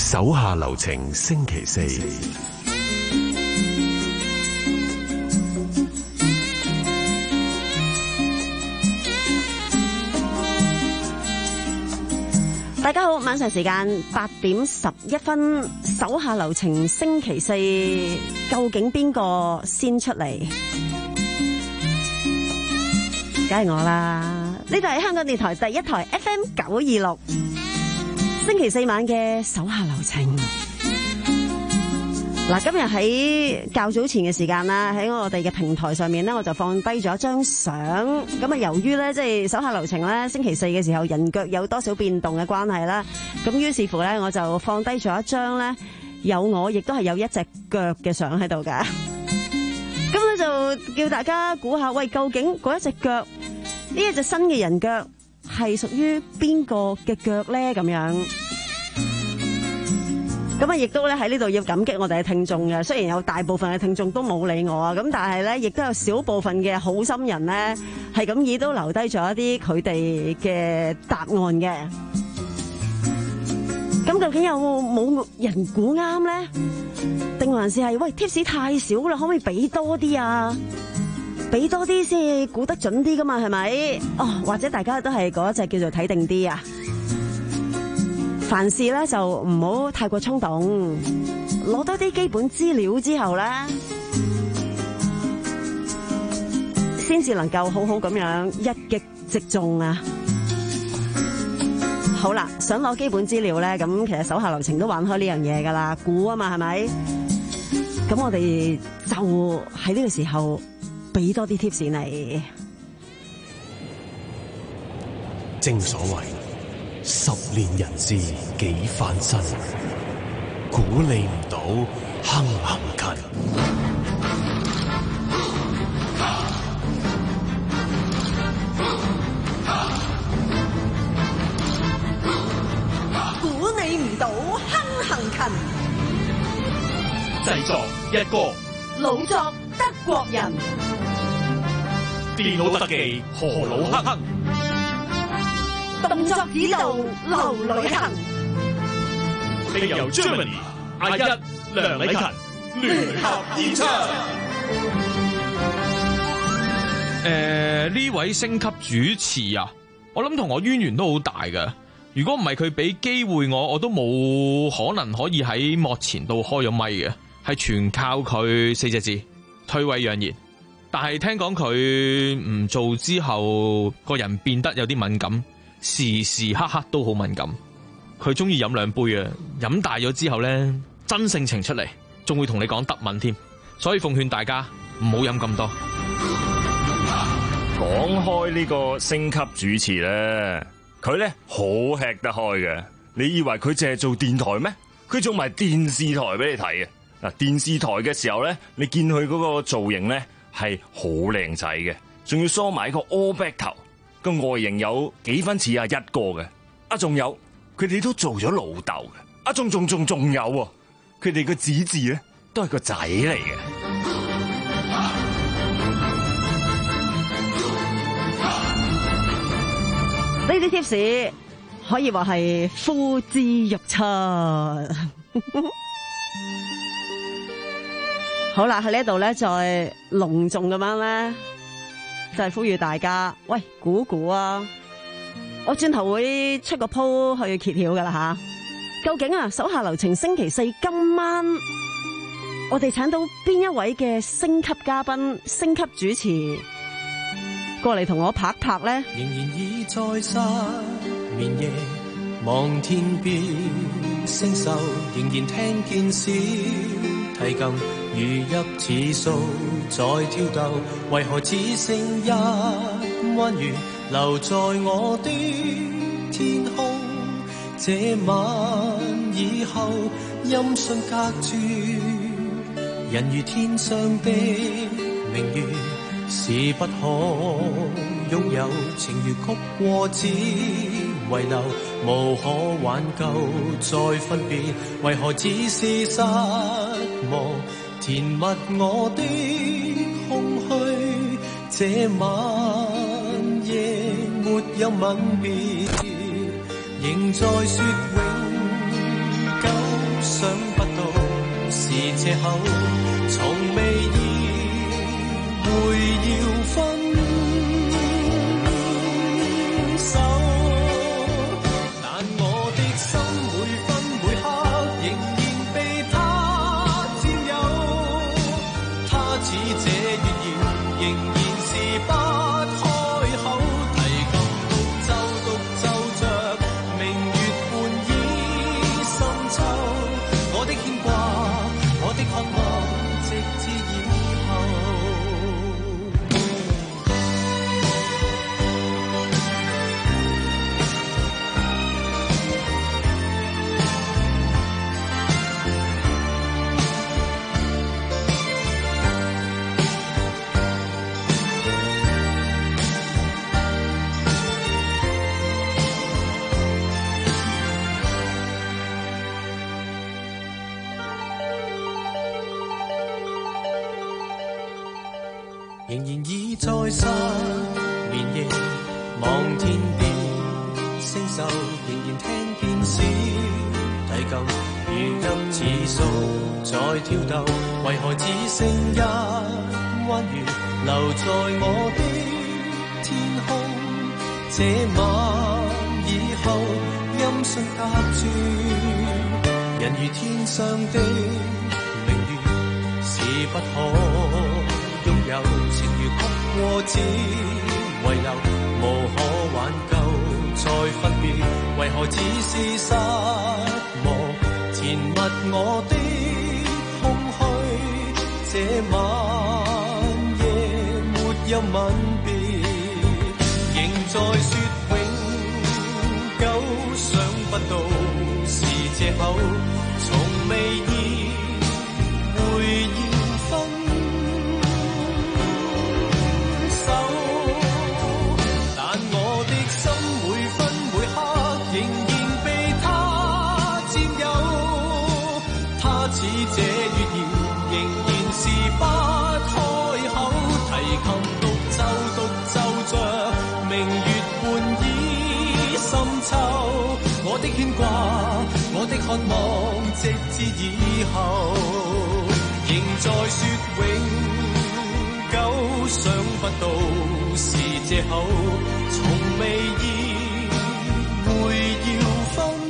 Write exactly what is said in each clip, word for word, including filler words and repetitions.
手下留情星期四。 大家好，晚上時間八點十一分，手下留情星期四，究竟邊個先出嚟？梗係我啦！呢度係香港電台第一台 F M 九二六，星期四晚嘅手下留情。嗱，今日喺較早前嘅時間啦，喺我哋嘅平台上面咧，我就放低咗一張相。咁啊，由於咧即係手下留情咧，星期四嘅時候人腳有多少變動嘅關係啦，咁於是乎咧，我就放低咗一張咧有我亦都係有一隻腳嘅相喺度㗎。咁咧就叫大家估下，喂，究竟嗰一隻腳呢一隻新嘅人腳係屬於邊個嘅腳咧？咁樣。咁啊，亦都咧喺呢度要感激我哋嘅聽眾嘅。雖然有大部分嘅聽眾都冇理我啊，咁但係咧，亦都有少部分嘅好心人咧，係咁意都留低咗一啲佢哋嘅答案嘅。咁究竟有冇人估啱咧？定還是係喂 tips 太少啦？可唔可以俾多啲啊？俾多啲先估得準啲噶嘛？係咪？哦，或者大家都係嗰一隻叫做睇定啲啊？凡事咧就唔好太過衝動，攞多啲基本資料之後咧，先至能夠好好咁樣一擊即中啊！好啦，想攞基本資料咧，咁其實手下留情都玩開呢樣嘢噶啦，估啊嘛，係咪？咁我哋就喺呢個時候俾多啲 tips 你。 正所謂十年人事幾番新，估你唔到坑行勤。 估你唔到坑行勤。 製作一哥， 老作德國人， 電腦特技何魯克克， 動作指導劉旅行， 並由 Germany 阿一梁禮勤聯合演唱。 誒，呢位星級主持啊，我諗同我淵源都好大噶。如果唔係佢俾機會我，我都冇可能可以喺幕前度開咗咪嘅。係全靠佢四隻字推諉揚言。但係聽講佢唔做之後，個人變得有啲敏感，時時刻刻都好敏感。佢中意飲兩杯啊，飲大咗之後呢，真性情出嚟，仲會同你講德文添。所以奉勸大家唔好飲咁多。 講開呢個星級主持呢，佢呢好吃得開嘅。你以為佢淨係做電台咩？佢做埋電視台俾你睇嘅。嗱，電視台嘅時候咧，你見佢嗰個造型咧係好靚仔嘅，仲要梳埋個 all back 頭，個外形有幾分似阿一哥嘅。啊，仲有佢哋都做咗老豆嘅。啊，仲仲仲仲有喎，佢哋個子字咧都係個仔嚟嘅。 呢啲 tips 可以話係呼之欲出。好啦，喺呢度咧，再隆重咁樣咧，就係呼籲大家，喂，估估啊！我轉頭會出個鋪去揭曉噶啦吓。究竟啊，手下留情星期四今晚，我哋請到邊一位嘅星級嘉賓、星級主持過嚟同我拍拍咧？ 仍然已在失眠夜望天邊星宿，仍然聽見小提琴如泣似訴在跳逗，為何只剩一彎月留在我的天空？這晚以後音訊隔絕，人如天上的明月是不可擁有，情如曲過只遺留，無可挽救再分別，為何只是失望填密我的空虛？這晚夜沒有吻別，仍在說永久。 想不到是借口，從未意會要分手，但我的心每分每刻仍然被他佔有，他似這月兒仍然是不開口，提琴獨奏獨奏着明月半倚深秋，我的牽掛我的渴望直至以後。仍然倚在失眠夜，望天邊星宿，仍然聽見小提琴如泣似訴在跳動，為何只剩一彎月留在我的天空？這晚以後音訊隔絕，人如天上的明月是不可擁有，情如曲過只遺留，無可挽救再分別，為何只是失望填密我的空虛？這晚夜沒有吻別，仍在說永久，想不到是借口，從未意會要分似這月兒仍然是不開口，提琴獨奏獨奏着明月半倚深秋，我的牽掛我的渴望直至以後，仍在說永久，想不到是借口，從未意會要分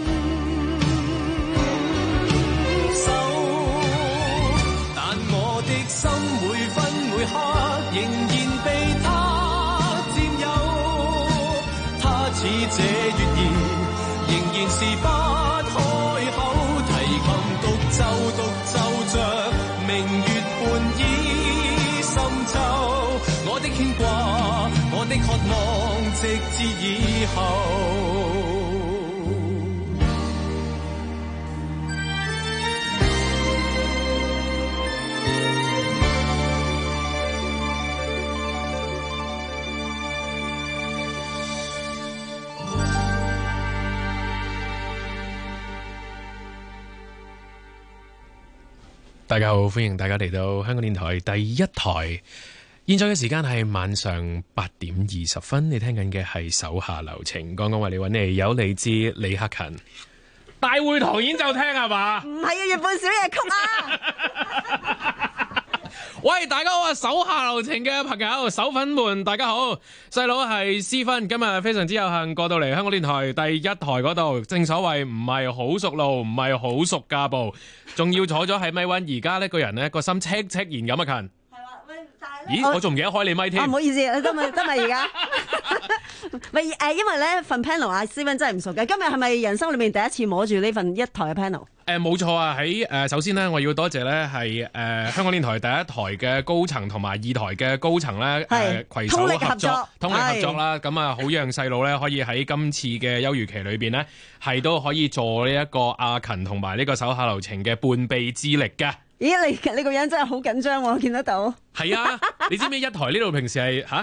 心每分每刻仍然被他佔有，他似這月兒仍然是不開口，提琴獨奏獨奏着明月半倚深秋，我的牽掛我的渴望直至以後。 大家好，歡迎大家嚟到香港電台第一台。現在嘅時間係晚上八點二十分，你聽緊嘅係手下留情。剛剛為你揾嚟有嚟自李克勤大會堂演奏廳係嘛？ 唔係啊，月半小夜曲啊！ 喂，大家好啊！手下留情嘅朋友、手粉們，大家好。細佬係思芬，今日非常之有幸過到嚟香港電台第一台嗰度。正所謂唔係好熟路，唔係好熟架步，仲要坐咗喺咪溫。而家呢個人呢個心戚戚然咁啊，勤。係啦，喂，但係咦，我仲唔記得開你咪添？唔好意思， 得咪得咪而家。咪誒，因為咧份 panel 啊，思芬真係唔熟嘅。今日係咪人生裏面第一次摸住呢份一台嘅 panel？ 誒冇錯啊！喺誒、呃、首先咧，我要多謝咧係誒香港電台第一台嘅高層同埋二台嘅高層咧誒攜手合作，通力合作啦。咁啊，好讓細路咧可以喺今次嘅休漁期裏邊呢，係都可以做呢一個阿勤同埋呢個手下留情嘅半臂之力嘅。咦，你你個樣真係好緊張喎，我見得到。係啊，你知唔知一台呢度平時係嚇？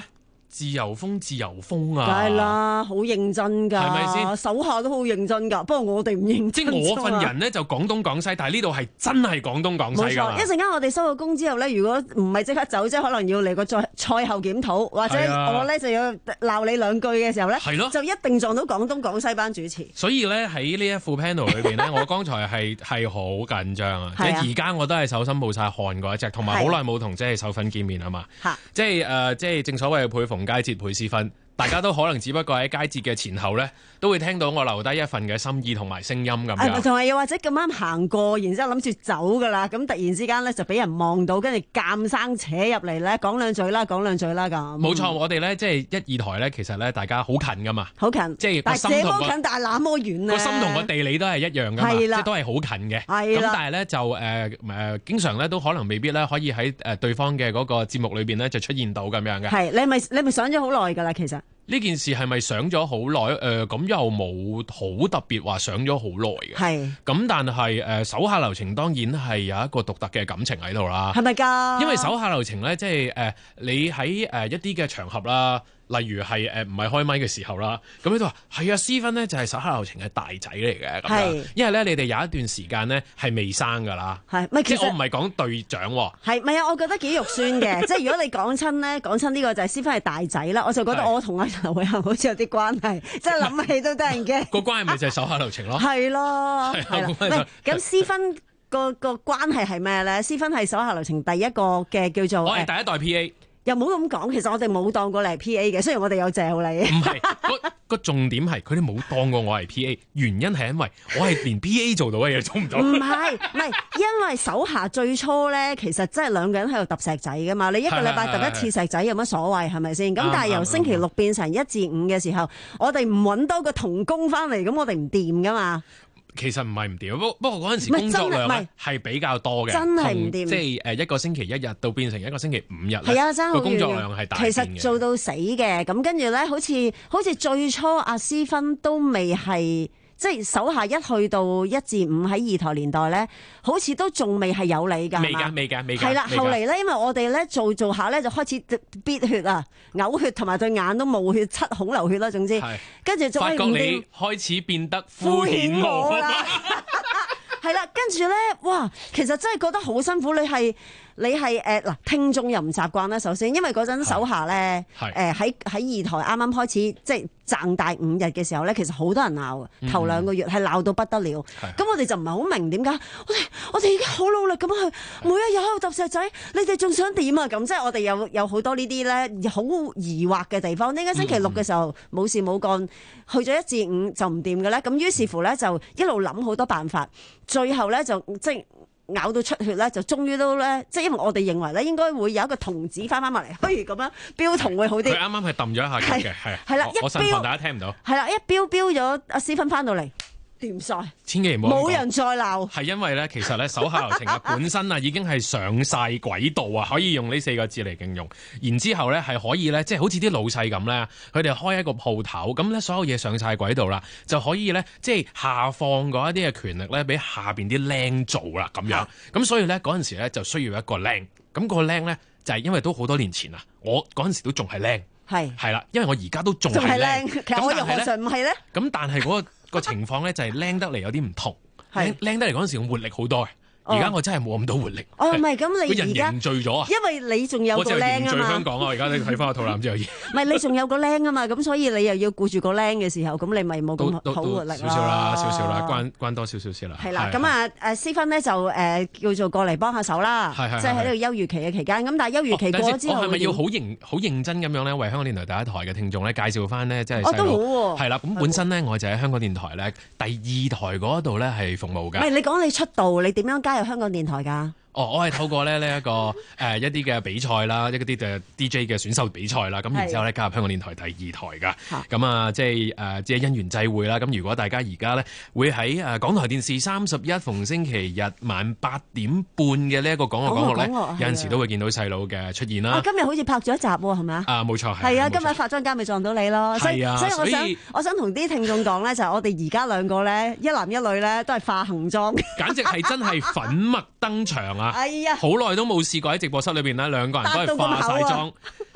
自由風自由風啊， 梗係啦，好認真㗎， 係咪先？ 手下都好認真㗎，不過我哋唔認真。 即係我份人咧就廣東廣西，但係呢度係真係廣東廣西㗎嘛。 冇錯，一陣間我哋收咗工之後咧，如果唔係即刻走，即係可能要嚟個賽賽後檢討，或者我咧就要鬧你兩句嘅時候咧， 係咯， 就一定撞到廣東廣西班主持。 所以咧喺呢一副 panel 裏邊咧，我剛才係係好緊張啊！即係而家我都係手心冒晒汗嗰一隻，同埋好耐冇同即係手粉見面啊嘛。即係誒，即係正所謂配逢佳節倍思婚。大家都可能只不過喺佳節嘅前後咧，都會聽到我留低一份嘅心意同埋聲音咁樣。 同埋又或者咁啱行過，然之後諗住走噶啦，咁突然之間咧就俾人望到，跟住鑑生扯入嚟咧，講兩句啦，講兩句啦咁。冇錯，我哋咧即係一二台咧，其實咧大家好近噶嘛， 好近， 即係但係這麼近，但係那麼遠咧， 個心同個地理都係一樣噶嘛，即係都係好近嘅。咁但係咧就誒誒、呃，經常咧都可能未必咧可以喺誒對方嘅嗰個節目裏邊咧就出現到咁樣嘅。係你咪你咪想咗好耐噶啦，其實。 呢件事係咪想咗好耐？誒、呃、咁又冇好特別話想咗好耐嘅。係。咁但係誒、呃、手下留情當然係有一個獨特嘅感情喺度啦。 係咪㗎？ 因為手下留情咧，即係誒、呃、你喺誒一啲嘅場合啦。例如係誒唔係開咪嘅時候啦，咁佢都話係啊，思芬呢就係手下留情嘅大仔嚟嘅咁樣，因為咧你哋有一段時間呢係未生㗎啦，係咪？其實我唔係講隊長喎，係咪啊？我覺得幾肉酸嘅，即係如果你講親呢，講親呢個就係思芬係大仔啦，我就覺得我同阿劉偉恒好似有啲關係，即係諗起都得人驚。個關係咪就係手下留情咯？係咯，係啦。喂，咁思芬個個關係係咩咧？思芬係手下留情第一個嘅叫做，我係第一代 P A。又冇咁講，其實我哋冇當過你係 P A 嘅，雖然我哋有嚼你。唔係，個個重點係佢哋冇當過我係 P A， 原因係因為我係連 P A 做到嘅嘢做唔到。唔係，唔係，因為手下最初咧，其實真係兩個人喺度揼石仔噶嘛。你一個禮拜揼一次石仔有乜所謂係咪先？咁但係由星期六變成一至五嘅時候，我哋唔揾多個童工翻嚟，咁我哋唔掂噶嘛。其實唔係唔掂，不不過嗰陣時工作量咧係比較多嘅，真係唔掂。即係誒一個星期一日到變成一個星期五日，係啊，爭好遠嘅。個工作量係大嘅。其實做到死嘅，咁跟住咧，好似好似最初阿思芬都未係。即係手下一去到一至五喺二台年代咧，好似都仲未係有你㗎，未㗎，未㗎，未㗎。係啦，後嚟咧，因為我哋咧做做下咧，就開始憋血啊，嘔血同埋對眼都冇血，七孔流血啦，總之。跟住就發覺你開始變得敷衍我啦。係啦，跟住咧，哇，其實真係覺得好辛苦。你係你係誒嗱，聽眾又唔習慣啦。首先，因為嗰陣手下咧，誒喺喺二台啱啱開始即係賺大五日嘅時候咧，其實好多人鬧啊。頭兩個月係鬧到不得了。咁我哋就唔係好明點解，我哋我哋已經好努力咁去每一日喺度揼石仔，你哋仲想點啊？咁即係我哋有有好多呢啲咧好疑惑嘅地方。點解星期六嘅時候冇事冇幹，去咗一至五就唔掂嘅咧？咁於是乎咧就一路諗好多辦法。最後咧就即係咬到出血咧，就終於都咧，即係因為我哋認為咧應該會有一個童子翻翻埋嚟，不如咁樣標童會好啲。佢啱啱係揼咗一下嘅，係係啦，我神煩大家聽唔到。係啦，一標標咗阿思芬翻到嚟。掂晒，千祈唔好冇人再鬧。係因為咧，其實咧手下留情啊，本身啊已經係上晒軌道啊，可以用呢四個字嚟形容。然之後咧係可以咧，即係好似啲老細咁咧，佢哋開一個鋪頭，咁咧所有嘢上晒軌道啦，就可以咧即係下放嗰一啲嘅權力咧，俾下邊啲僆做啦咁樣。咁所以咧嗰陣時咧就需要一個僆。咁個僆咧就係因為都好多年前啊，我嗰陣時都仲係僆。係係啦，因為我而家都仲係僆。其實我又何嘗唔係咧？咁但係嗰個。個情況咧就係僆得嚟有啲唔同，僆僆得嚟嗰陣時活力好多嘅。而家我真係冇咁多活力。哦，唔係咁你而家凝聚咗啊？因為你仲有個僆啊嘛。我就係凝聚香港啊！而家你睇翻個肚腩之後，唔係你仲有個僆啊嘛？咁所以你又要顧住個僆嘅時候，咁你咪冇咁好活力咯。少少啦，少少啦，關關多少少先啦。係啦，咁啊誒思芬咧就誒叫做過嚟幫下手啦，即係喺呢個休漁期嘅期間。咁但係休漁期過咗之後，我係咪要好認好認真咁樣咧，為香港電台第一台嘅聽眾咧介紹翻呢？即係細佬係啦。咁本身咧我就喺香港電台咧第二台嗰度咧係服務㗎。唔係你講你出道，你點樣加入香港電台㗎？哦，我係透過咧呢一個誒、呃、一啲嘅比賽啦，一啲嘅 D J 嘅選秀比賽啦，咁然之後咧加入香港電台第二台噶，咁啊即係誒即係因緣際會啦。咁如果大家而家咧會喺誒港台電視三十一逢星期日晚八點半嘅呢一個港樂港樂咧，有陣時都會見到細佬嘅出現啦。啊，今日好似拍咗一集喎，係咪啊？啊，冇錯係。係啊，今日化妝間咪撞到你咯。係啊，所以我想我想同啲聽眾講咧，就係我哋而家兩個咧，一男一女咧，都係化行妝，簡直係真係粉墨登場啊！哎呀，好耐都冇試過喺直播室裏邊咧，兩個人都係化晒妝，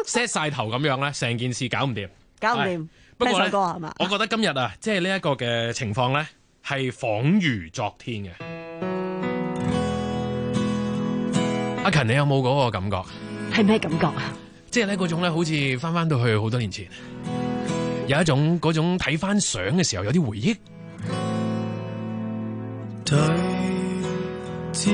set 晒頭咁樣咧，成件事搞唔掂， 搞唔掂。 不過咧， 歌係嘛？ 我覺得今日啊，即係呢一個嘅情況咧，係恍如昨天嘅。阿勤，你有冇嗰個感覺？ 係咩感覺啊？ 即係咧嗰種咧，好似翻翻到去好多年前，有一種嗰種睇翻相嘅時候有啲回憶。 對焦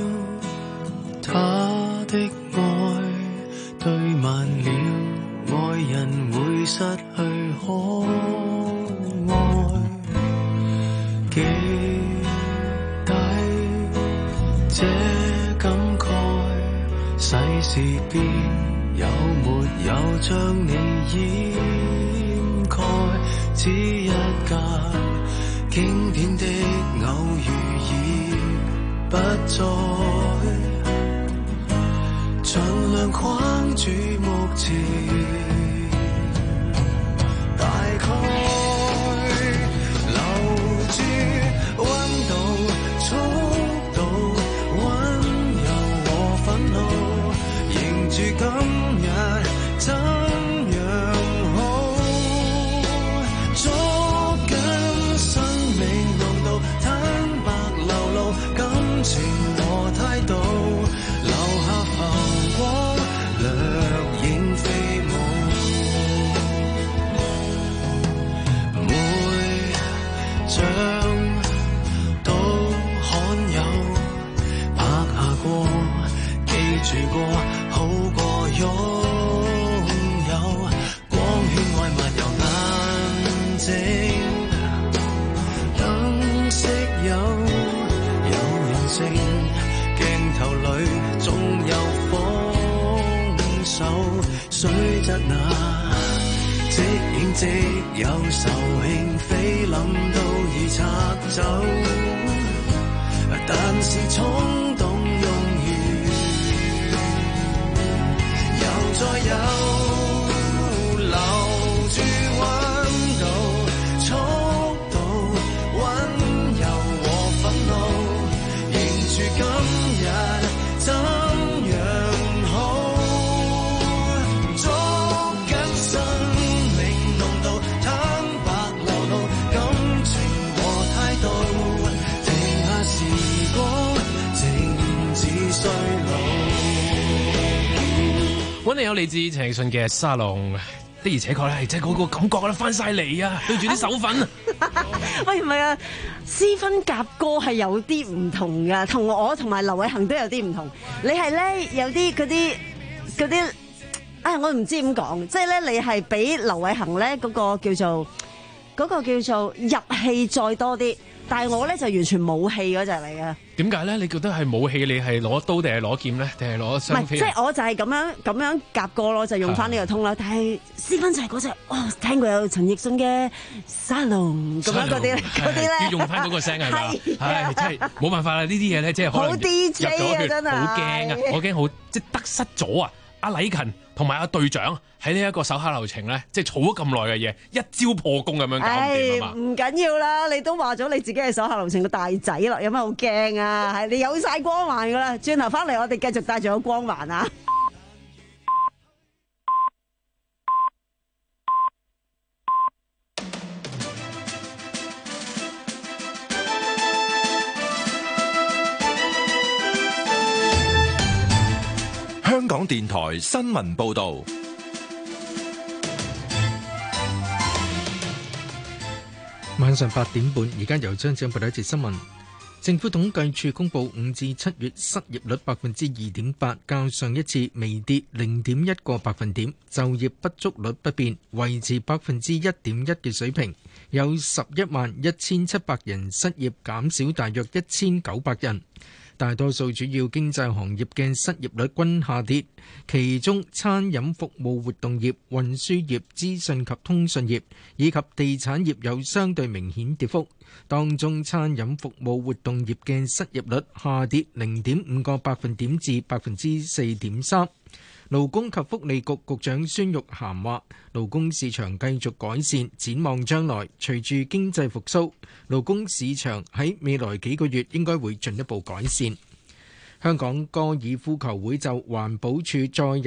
他的愛，對慢了，愛人會失去可愛。記低這感慨，世事變，有沒有將你掩蓋？只一架經典的偶遇已不再，盡量框住目前，大概留住溫度、速度、溫柔和憤怒，迎住今日怎樣好，捉緊生命濃度，坦白流露感情和態度，留下浮光掠影飛舞，每張都罕有，拍下過，記住過，好過擁有，光圈外漫遊眼睛，燈色有有人性，鏡頭裏總有豐收，雖則那即影即有仇興，菲林都已拆走，但是衝動用完，又再有留住溫度、速度、溫柔和憤怒，迎住今日怎樣好，捉緊生命濃度，坦白流露感情和態度，停下時光，靜止衰老。 揾你有嚟自陳奕迅嘅沙龍，的而且確咧係即係嗰個感覺咧翻晒嚟啊！對住啲手粉啊！ 喂，唔係啊，私分夾歌係有啲唔同噶，同我同埋劉偉恒都有啲唔同。你係咧有啲嗰啲嗰啲，唉，我唔知點講，即係咧你係比劉偉恒咧嗰個叫做嗰個叫做入戲再多啲，但係我咧就完全冇戲嗰隻嚟嘅。 點解咧？你覺得係武器？你係攞刀定係攞劍咧？定係攞唔雙飛？ 係，即係我就係咁樣咁樣夾歌咯，就用翻呢個通啦。但係私分就係嗰隻，哦，聽過有陳奕迅嘅沙龍咁樣嗰啲咧，嗰啲咧要用翻嗰個聲係嘛？ 係係真係冇辦法啦！呢啲嘢咧，即係可能好 D J 啊入咗血真係好驚啊！我驚好即係得失咗啊！阿禮勤同埋阿隊長喺呢一個手下留情咧，即係儲咗咁耐嘅嘢，一招破功咁樣搞唔掂啊嘛！ 唔緊要啦，你都話咗你自己係手下留情個大仔啦，有乜好驚啊？係你有晒光環噶啦，轉頭翻嚟我哋繼續帶住個光環啊！ 香港電台新聞報道， 晚上八點半，而家由張子報道一節新聞。政府統計處公布五至七月失業率百分之二點八，較上一次微跌零點一個百分點，就業不足率不變，維持百分之一點一嘅水平。有十一萬一千七百人失業，減少大約一千九百人。大多數主要經濟行業嘅失業率均下跌，其中餐飲服務活動業、運輸業、資訊及通訊業以及地產業有相對明顯跌幅。當中餐飲服務活動業嘅失業率下跌零點五個百分點至百分之四點三。勞工及福利局局長孫玉菡話：勞工市場繼續改善，展望將來，隨住經濟復甦，勞工市場喺未來幾個月應該會進一步改善。香港高爾夫球會就環保署再有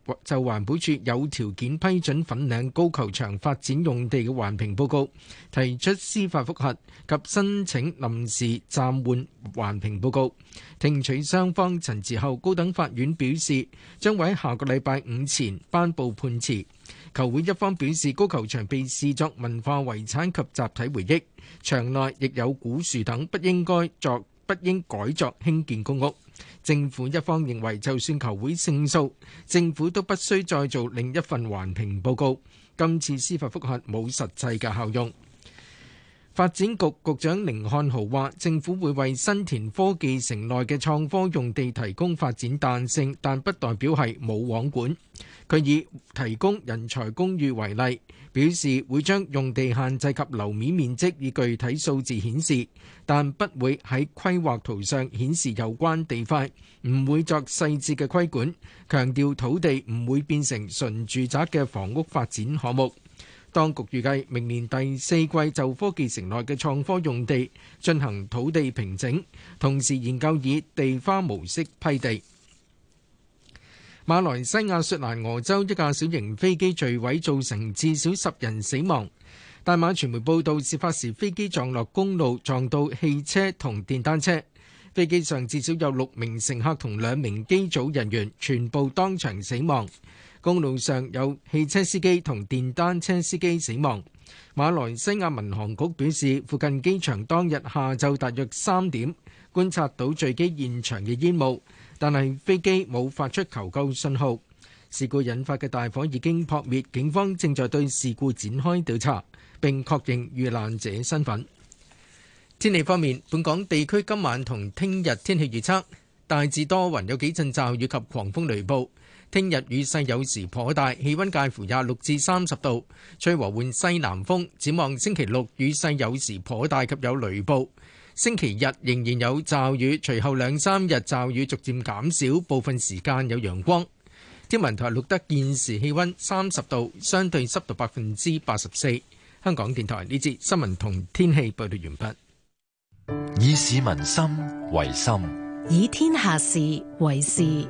就環保署有條件批准粉嶺高球場發展用地嘅環評報告提出司法覆核及申請臨時暫緩環評報告。聽取雙方陳詞後，高等法院表示將會喺下個禮拜五前頒布判詞。球會一方表示，高球場被視作文化遺產及集體回憶，場內亦有古樹等，不應該作不應改作興建公屋。政府一方認為，就算球會勝訴，政府都不需再做另一份環評報告。今次司法覆核冇實際嘅效用。發展局局長甯漢豪話，政府會為新田科技城內嘅創科用地提供發展彈性，但不代表係冇網管。佢以提供人才公寓為例，表示會將用地限制及樓面面積以具體數字顯示，但不會喺規劃圖上顯示有關地塊，唔會作細緻嘅規管，強調土地唔會變成純住宅嘅房屋發展項目。當局預計明年第四季就科技城內嘅創科用地進行土地平整，同時研究以地花模式批地。馬來西亞雪蘭莪州一架小型飛機墜毀，造成至少十人死亡。大馬傳媒報道，事發時飛機撞落公路，撞到汽車同電單車。飛機上至少有六名乘客同兩名機組人員，全部當場死亡。公路上有汽車司機同電單車司機死亡。馬來西亞民航局表示，附近機場當日下晝大約三點觀察到墜機現場嘅煙霧，但係飛機冇發出求救信號。事故引發嘅大火已經撲滅，警方正在對事故展開調查，並確認遇難者身份。天氣方面，本港地區今晚同聽日天氣預測大致多雲，有幾陣驟雨及狂風雷暴。聽日雨勢有時頗大，氣溫介乎廿六至三十度，吹和緩西南風。展望星期六雨勢有時頗大及有雷暴，星期日仍然有驟雨，隨後兩三日驟雨逐漸減少，部分時間有陽光。天文台錄得現時氣溫三十度，相對濕度百分之八十四。香港電台呢節新聞同天氣報道完畢。 以市民心為心， 以天下事為事。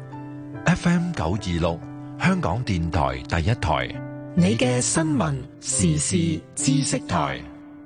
F M 九二六，香港電台第一台， 你嘅新聞時事知識台。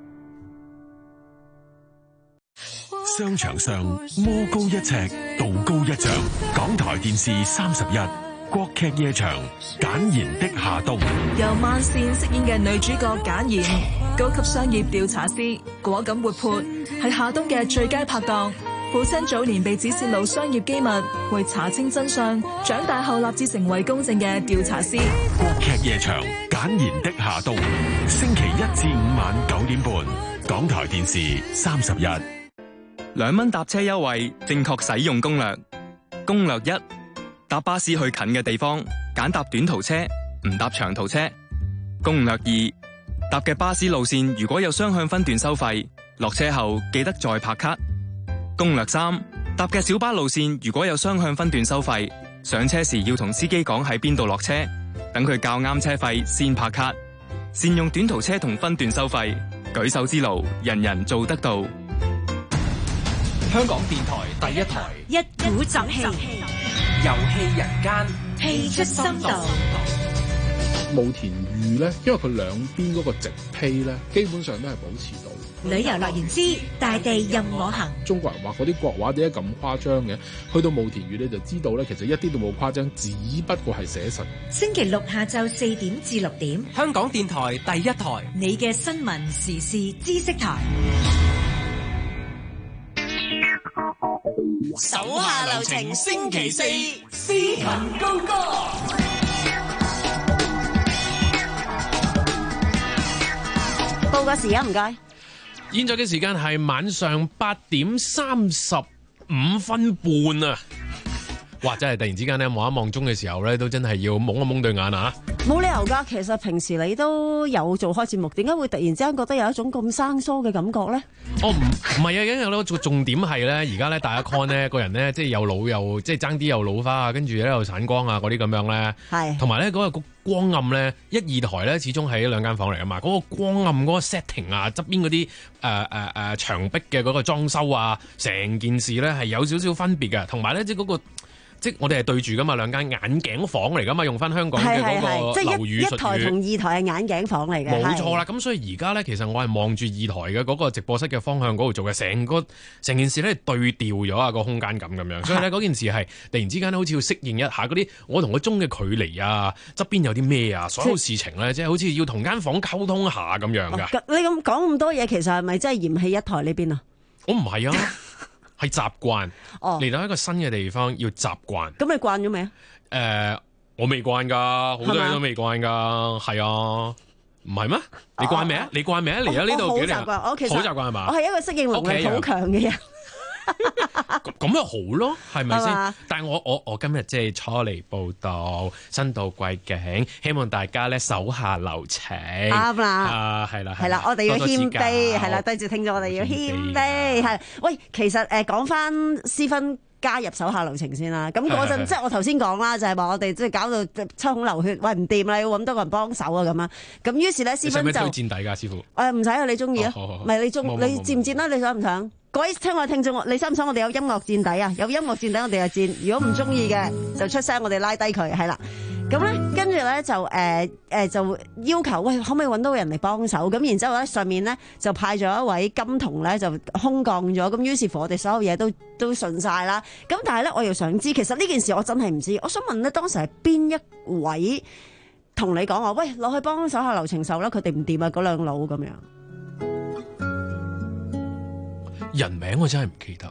商場上魔高一尺，道高一丈。港台電視三十一，國劇夜場，簡言的夏冬。 由萬茜飾演嘅女主角簡言，高級商業調查師，果敢活潑，係夏冬嘅最佳拍檔。父親早年被指泄露商業機密，為查清真相，長大後立志成為公正嘅調查師。 國劇夜場，簡言的夏冬，星期一至五晚九點半，港台電視三十一。 兩蚊搭車優惠，正確使用攻略。攻略一：搭巴士去近嘅地方，揀搭短途車，唔搭長途車。攻略二：搭嘅巴士路線如果有雙向分段收費，落車後記得再拍卡。攻略三：搭嘅小巴路線如果有雙向分段收費，上車時要同司機講喺邊度落車，等佢較啱車費先拍卡。善用短途車同分段收費，舉手之勞，人人做得到。 香港電台第一台， 一鼓作氣， 遊戲人間， 氣出深度。 慕田峪咧，因為佢兩邊嗰個直披咧，基本上都係保持到。 旅遊樂園之大地任我行。 中國人畫嗰啲國畫點解咁誇張嘅？去到慕田峪你就知道咧，其實一啲都冇誇張，只不過係寫實。 星期六下晝四點至六點， 香港電台第一台， 你嘅新聞時事知識台。 手下留情，星期四斯文高歌。 報個時啊，唔該。 現在嘅時間係晚上八點三十五分半啊！哇，真係突然之間咧望一望鐘嘅時候咧，都真係要蒙一蒙對眼啊！ 冇理由噶，其實平時你都有做開節目，點解會突然之間覺得有一種咁生疏嘅感覺咧？ 哦，唔唔係啊，因為咧個重點係咧，而家咧大家 con 咧個人咧，即係又老又即係爭啲又老花啊，跟住咧又散光啊嗰啲咁樣咧，係同埋咧嗰個光暗咧，一二台咧始終係兩間房嚟啊嘛，嗰、嗰個光暗嗰個 setting 啊，側邊嗰啲誒誒誒牆壁嘅嗰個裝修啊，成件事咧係有少少分別嘅，同埋咧即係嗰個。 即係我哋係對住噶嘛，兩間眼鏡房嚟噶嘛，用翻香港嘅嗰個流語術語。 即係一一台同二台係眼鏡房嚟嘅。 冇錯啦，咁所以而家咧，其實我係望住二台嘅嗰個直播室嘅方向嗰度做嘅，成個成件事咧對調咗啊個空間感咁樣，所以咧嗰件事係突然之間好似要適應一下嗰啲我同個鐘嘅距離啊，側邊有啲咩啊，所有事情咧，即係好似要同間房溝通下咁樣噶。 你咁講咁多嘢，其實係咪真係嫌棄一台呢邊啊？ 我唔係啊，係習慣。 哦， 嚟到一個新嘅地方要習慣。 咁你慣咗未啊？誒、 呃，我未慣噶，好多嘢都未慣噶，係啊。唔係咩？你慣未啊？你慣未啊？嚟咗呢度幾年？ 我其實好習慣係嘛？ 我係一個適應能力好強嘅人。 咁咪好咯，係咪先？但係我我我今日即係初嚟報道，新到貴境，希望大家咧手下留情。 啱啦， 啊係啦係啦，我哋要謙卑，係啦，對住聽眾我哋要謙卑。係，喂，其實誒講翻私分。加入手下留情先啦，咁嗰陣即係我頭先講啦，就係話我哋即係搞到抽孔流血，喂唔掂啦，要揾多個人幫手啊咁樣，咁於是咧私分就推薦底㗎師傅， 誒唔使啊，你中意啊，唔係你中你戰唔戰啦？你想唔想？各位聽我聽眾，你想唔想我哋有音樂墊底啊？有音樂墊底我哋就戰，如果唔中意嘅就出聲，我哋拉低佢，係啦。咁咧，跟住咧就誒誒、呃呃、就要求，喂，可唔可以揾到人嚟幫手？咁然之後咧，上面咧就派咗一位金童咧，就空降咗。咁於是乎，我哋所有嘢都都順晒啦。咁但係咧，我又想知，其實呢件事我真係唔知。我想問咧，當時係邊一位同你講話，喂，攞去幫手下留情手啦，佢哋唔掂啊，嗰兩佬咁樣。 人名我真係唔記得。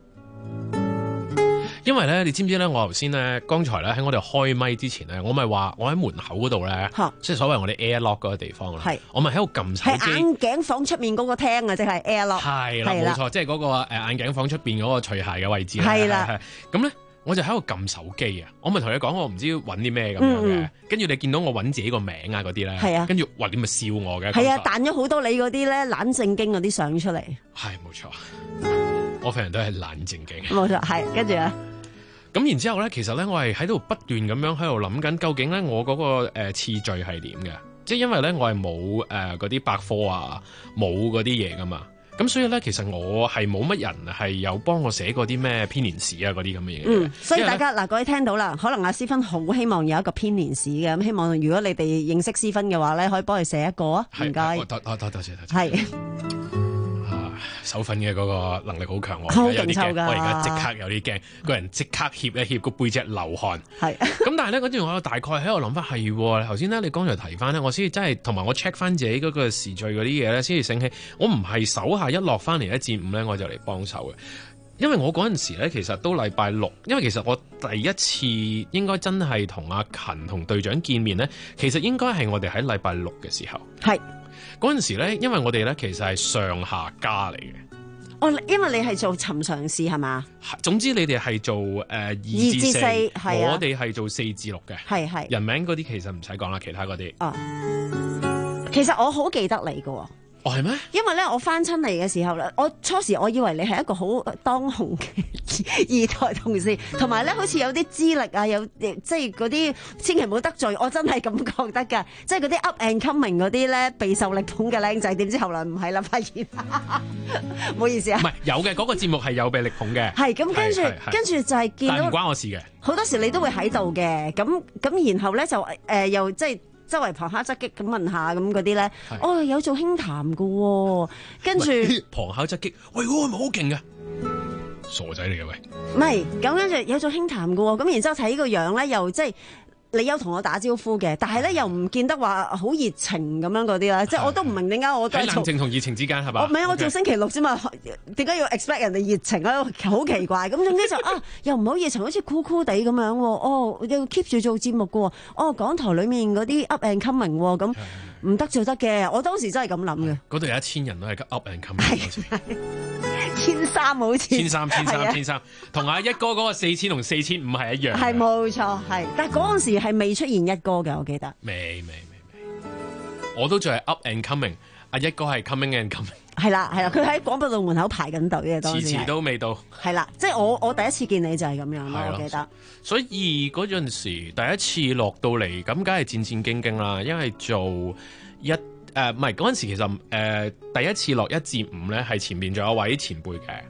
因為咧，你知唔知咧？我頭先咧，剛才咧喺我哋開咪之前咧，我咪話我喺門口嗰度咧，即係所謂我哋 airlock 嗰個地方啦。係，我咪喺度撳手機。 係眼鏡房出面嗰個廳啊，即係 airlock。 係啦，冇錯，即係嗰個誒眼鏡房出邊嗰個除鞋嘅位置。 係啦， 咁咧我就喺度撳手機啊！我咪同你講，我唔知揾啲咩咁樣嘅。跟住你見到我揾自己個名啊嗰啲咧，係啊，跟住哇你咪笑我嘅。 係啊，彈咗好多你嗰啲咧懶正經嗰啲相出嚟。 係冇錯，我份人都係懶正經。 冇錯，係跟住咧。 咁然之後咧，其實咧，我係喺度不斷咁樣喺度諗緊，究竟咧我嗰個誒次序係點嘅？即係因為咧，我係冇誒嗰啲百科啊，冇嗰啲嘢噶嘛。咁所以咧，其實我係冇乜人係有幫我寫過啲咩編年史啊嗰啲咁嘅嘢。 嗯，所以大家嗱，各位聽到啦，可能阿思芬好希望有一個編年史嘅，咁希望如果你哋認識思芬嘅話咧，可以幫佢寫一個啊。唔該， 多多多多謝多謝。 係。 手粉嘅嗰個能力好強，我好有啲驚， 勁我而家即刻有啲驚，個人即刻怯一怯，個背脊流汗。 係咁，但係咧嗰陣我大概喺度諗翻，係頭先咧，你剛才提翻咧，我先至真係同埋我 check 翻自己嗰個時序嗰啲嘢咧，先至醒起，我唔係手下一落翻嚟一至五咧，我就嚟幫手嘅。因為我嗰陣時咧，其實都禮拜六，因為其實我第一次應該真係同阿勤同隊長見面咧，其實應該係我哋喺禮拜六嘅時候。 係。嗰陣時咧，因為我哋咧其實係上下家嚟嘅。 哦，因為你係做尋常事係嘛？ 總之你哋係做誒二至四， 係啊， 我哋係做四至六嘅。 係係。 人名嗰啲其實唔使講啦，其他嗰啲。 哦，其實我好記得你㗎。 哦，係咩？因為咧，我翻親嚟嘅時候咧，我初時我以為你係一個好當紅嘅二台同事，同埋咧好似有啲資歷啊，有即係嗰啲千祈唔好得罪，我真係咁覺得㗎，即係嗰啲 up and coming 嗰啲咧備受力捧嘅靚仔，點知後來唔係啦，發現，唔好意思啊。 唔係有嘅，嗰、嗰個節目係有被力捧嘅。 係咁，跟住跟住就係見到， 但唔關我事嘅。 好多時你都會喺度嘅，咁咁然後咧就誒、呃、又即係。周圍旁敲側擊咁問下咁嗰啲咧，哦有做輕談嘅，跟住旁敲側擊，喂嗰個係咪好勁嘅？傻仔嚟嘅喂， 唔係咁跟住有做輕談嘅，咁然之後睇個樣咧，又即係你有同我打招呼嘅，但係咧又唔見得話好熱情咁樣嗰啲啦，即係我都唔明點解我都係喺冷靜同熱情之間係嘛？ 我唔係我做星期六啫嘛，點解要 expect 人哋熱情咧？好奇怪，咁總之就啊又唔好熱情，好似酷酷地咁樣，哦要 keep 住做節目嘅，哦港台裏面嗰啲 up and coming 咁唔得就得嘅，我當時真係咁諗嘅。 嗰度有一千人都係 up and coming， 千三好似千三千三千三，同阿一哥嗰個四千同四千五係一樣。 係冇錯，係，但係嗰陣時係未出現一哥嘅，我記得。 未未未未，我都仲係 up and coming， 阿一哥係 coming and coming。 係啦係啦，佢喺廣播道門口排緊隊嘅，當時遲遲都未到。 係啦，即係我我第一次見你就係咁樣咯，我記得。 所以嗰陣時第一次落到嚟，咁梗係戰戰兢兢啦，因為做一。誒唔係嗰陣時，其實誒、呃、第一次落一至五咧，係前面仲有位前輩嘅。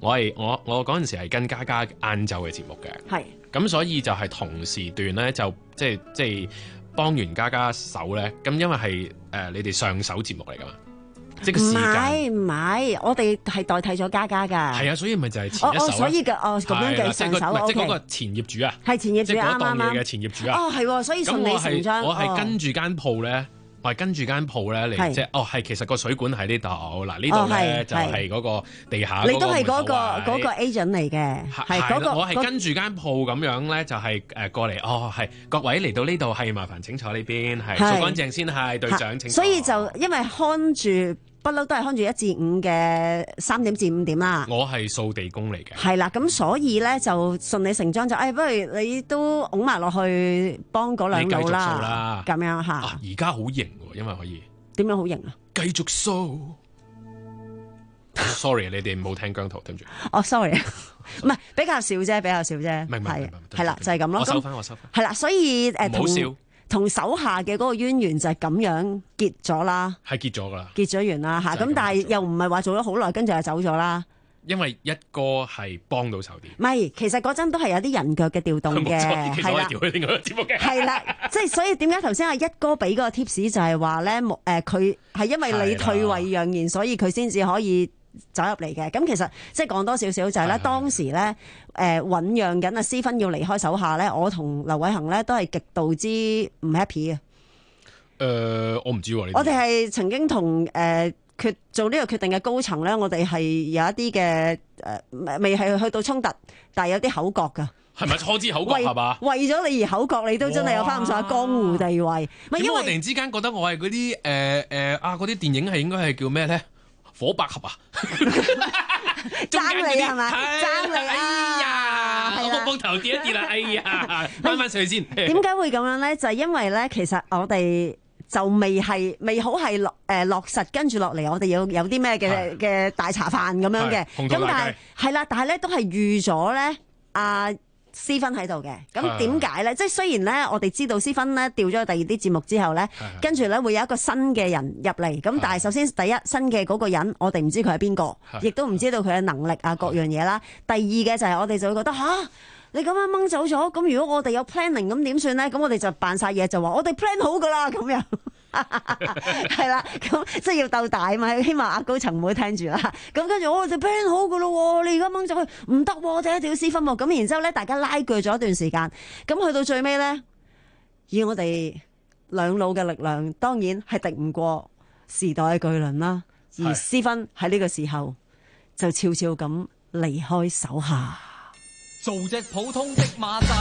我係我我嗰陣時係跟嘉嘉晏晝嘅節目嘅， 係咁所以就係同時段咧，就即係即係幫完嘉嘉手咧，咁因為係誒、呃、你哋上手節目嚟噶嘛。即個時間，唔係唔係，我哋係代替咗嘉嘉㗎。 係啊，所以咪就係前一手。 哦，所以嘅哦咁樣嘅上手， 即係嗰個前業主啊， 係前業主啱啱啱。即係嗰檔嘢嘅前業主啊。 哦，係，所以順理成章。 我係跟住間鋪咧，我係跟住間鋪咧嚟，即係哦係其實個水管喺呢度，嗱呢度咧就係嗰個地下。 你都係嗰個嗰個 agent 嚟嘅，係嗰個。 我係跟住間鋪咁樣咧，就係誒過嚟，哦係各位嚟到呢度係麻煩請坐呢邊，係掃乾淨先係隊長請坐。 所以就因為看住。不嬲都係看住一至五嘅三點至五點啦。 我係掃地工嚟嘅。 係啦，咁所以咧就順理成章就，誒、哎，不如你都拱埋落去幫嗰兩路啦。咁樣吓。 而家好型喎，因為可以。 點樣好型啊？ 繼續掃。Sorry， 你哋冇聽姜濤，對唔住。 哦、oh，sorry， 唔係比較少啫，比較少啫。 明明明係啦，就係咁咯。 我收翻，我收翻。 係啦，所以誒， 唔好笑。 同手下嘅嗰個淵源就係咁樣結咗啦， 係結咗噶啦， 結咗完啦吓，咁但係又唔係話做咗好耐，跟住就走咗啦。 因為一哥係幫到手啲， 唔係，其實嗰陣都係有啲人腳嘅調動嘅， 係啦，調去另外一個節目嘅， 係啦，即係所以點解頭先阿一哥俾嗰個 tips 就係話咧，誒佢係因為你退位讓賢，所以佢先至可以走入嚟嘅。咁其實即係講多少少就係咧，當時咧誒醞釀緊阿施勳要離開手下咧，我同劉偉恒咧都係極度之唔 happy 嘅。誒、 呃，我唔知喎、啊， 我哋係曾經同誒。呃決做呢個決定嘅高層咧，我哋係有一啲嘅誒，未係去到衝突，但係有啲口角噶。 係咪初之口角係嘛？ 為咗你而口角，你都真係有翻咁上下江湖地位。 點解我突然之間覺得我係嗰啲誒誒啊嗰啲電影係應該係叫咩咧？火百合啊！ 爭你係嘛？爭你！ 哎呀，我膊頭跌一跌啦！哎呀，翻翻上去先。 點解會咁樣咧？就係因為咧，其實我哋。就未係未好係落誒落實，跟住落嚟，我哋要有啲咩嘅嘅大茶飯咁樣嘅。咁但係係啦，但係咧都係預咗咧阿施勳喺度嘅。咁點解咧？即係雖然咧，我哋知道施勳咧調咗去第二啲節目之後咧，跟住咧會有一個新嘅人入嚟。咁但係首先第一新嘅嗰個人，我哋唔知佢係邊個，亦都唔知道佢嘅能力啊各樣嘢啦。第二嘅就係我哋就會覺得吓。你咁樣掹走咗，咁如果我哋有 planning 咁點算咧？咁我哋就扮晒嘢，就話我哋 plan 好噶啦，咁樣係啦，咁即係要鬥大嘛，希望阿高層唔好聽住啦。咁跟住我哋 plan 好噶咯，你而家掹走佢唔得，我哋一定要施勳喎。咁然之後咧，大家拉鋸咗一段時間，咁去到最尾咧，以我哋兩老嘅力量，當然係敵唔過時代嘅巨輪啦。而施勳喺呢個時候就悄悄咁離開手下。 做隻普通的馬仔，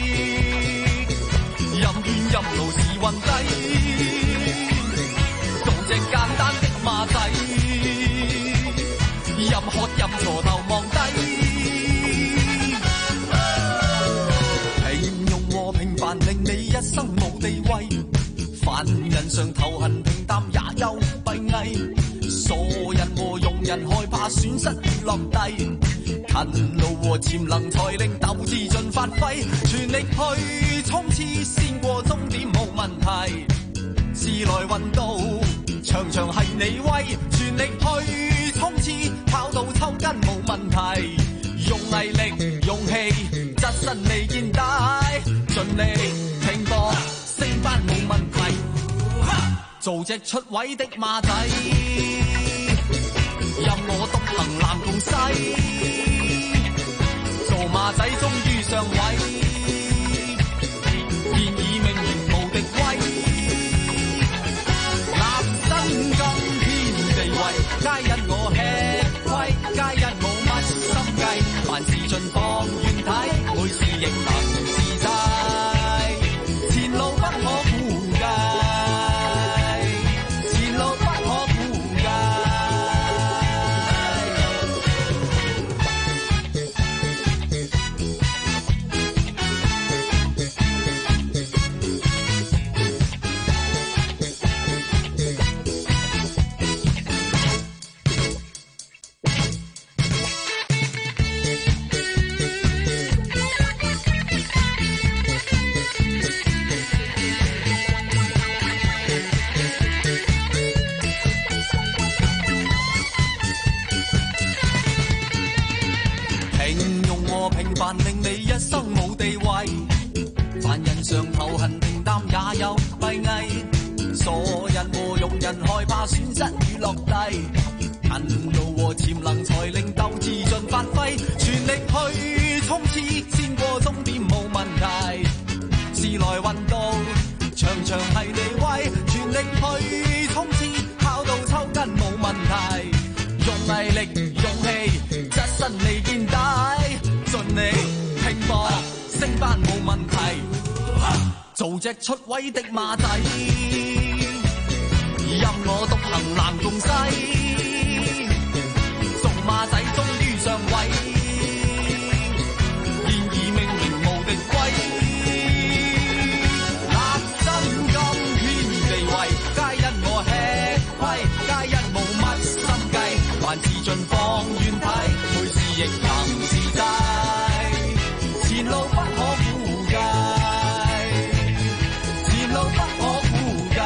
任怨任勞是運低；做隻簡單的馬仔，任喝任坐頭望低。平庸和平凡令你一生無地位，凡人上頭痕平淡也有閉翳。傻人和庸人害怕損失落地。勤勞和潛能才令鬥志盡發揮，全力去衝刺，先過終點冇問題。時來運到，場場係你威，全力去衝刺，跑到抽筋冇問題。用毅力、勇氣，側身未見底，盡力拼搏，升班冇問題。做隻出位的馬仔，任我獨行南共西。馬仔終於上位，現已命名無敵威，立身今天地位，皆因我吃虧，皆因冇乜心計，凡事盡放遠睇，每事亦能自制，前路不可估計，前路不可估計。 形容和平凡令你一生冇地位，凡人上頭痕平淡也有閉翳，傻人和庸人害怕損失與落地，勤勞和潛能才令鬥志盡發揮，全力去衝刺，先過終點冇問題，時來運到場場係你威，全力去衝刺，跑到抽筋冇問題，用毅力勇氣質身你見底，盡力拼搏升班冇問題，做隻出位的馬仔，任我獨行南共西，做馬仔終於上位，現已命名無敵歸，立身今天地位，皆因我吃虧，皆因冇乜心計，凡事盡放遠睇，每事亦能自制，前路不可估計，前路不可估計，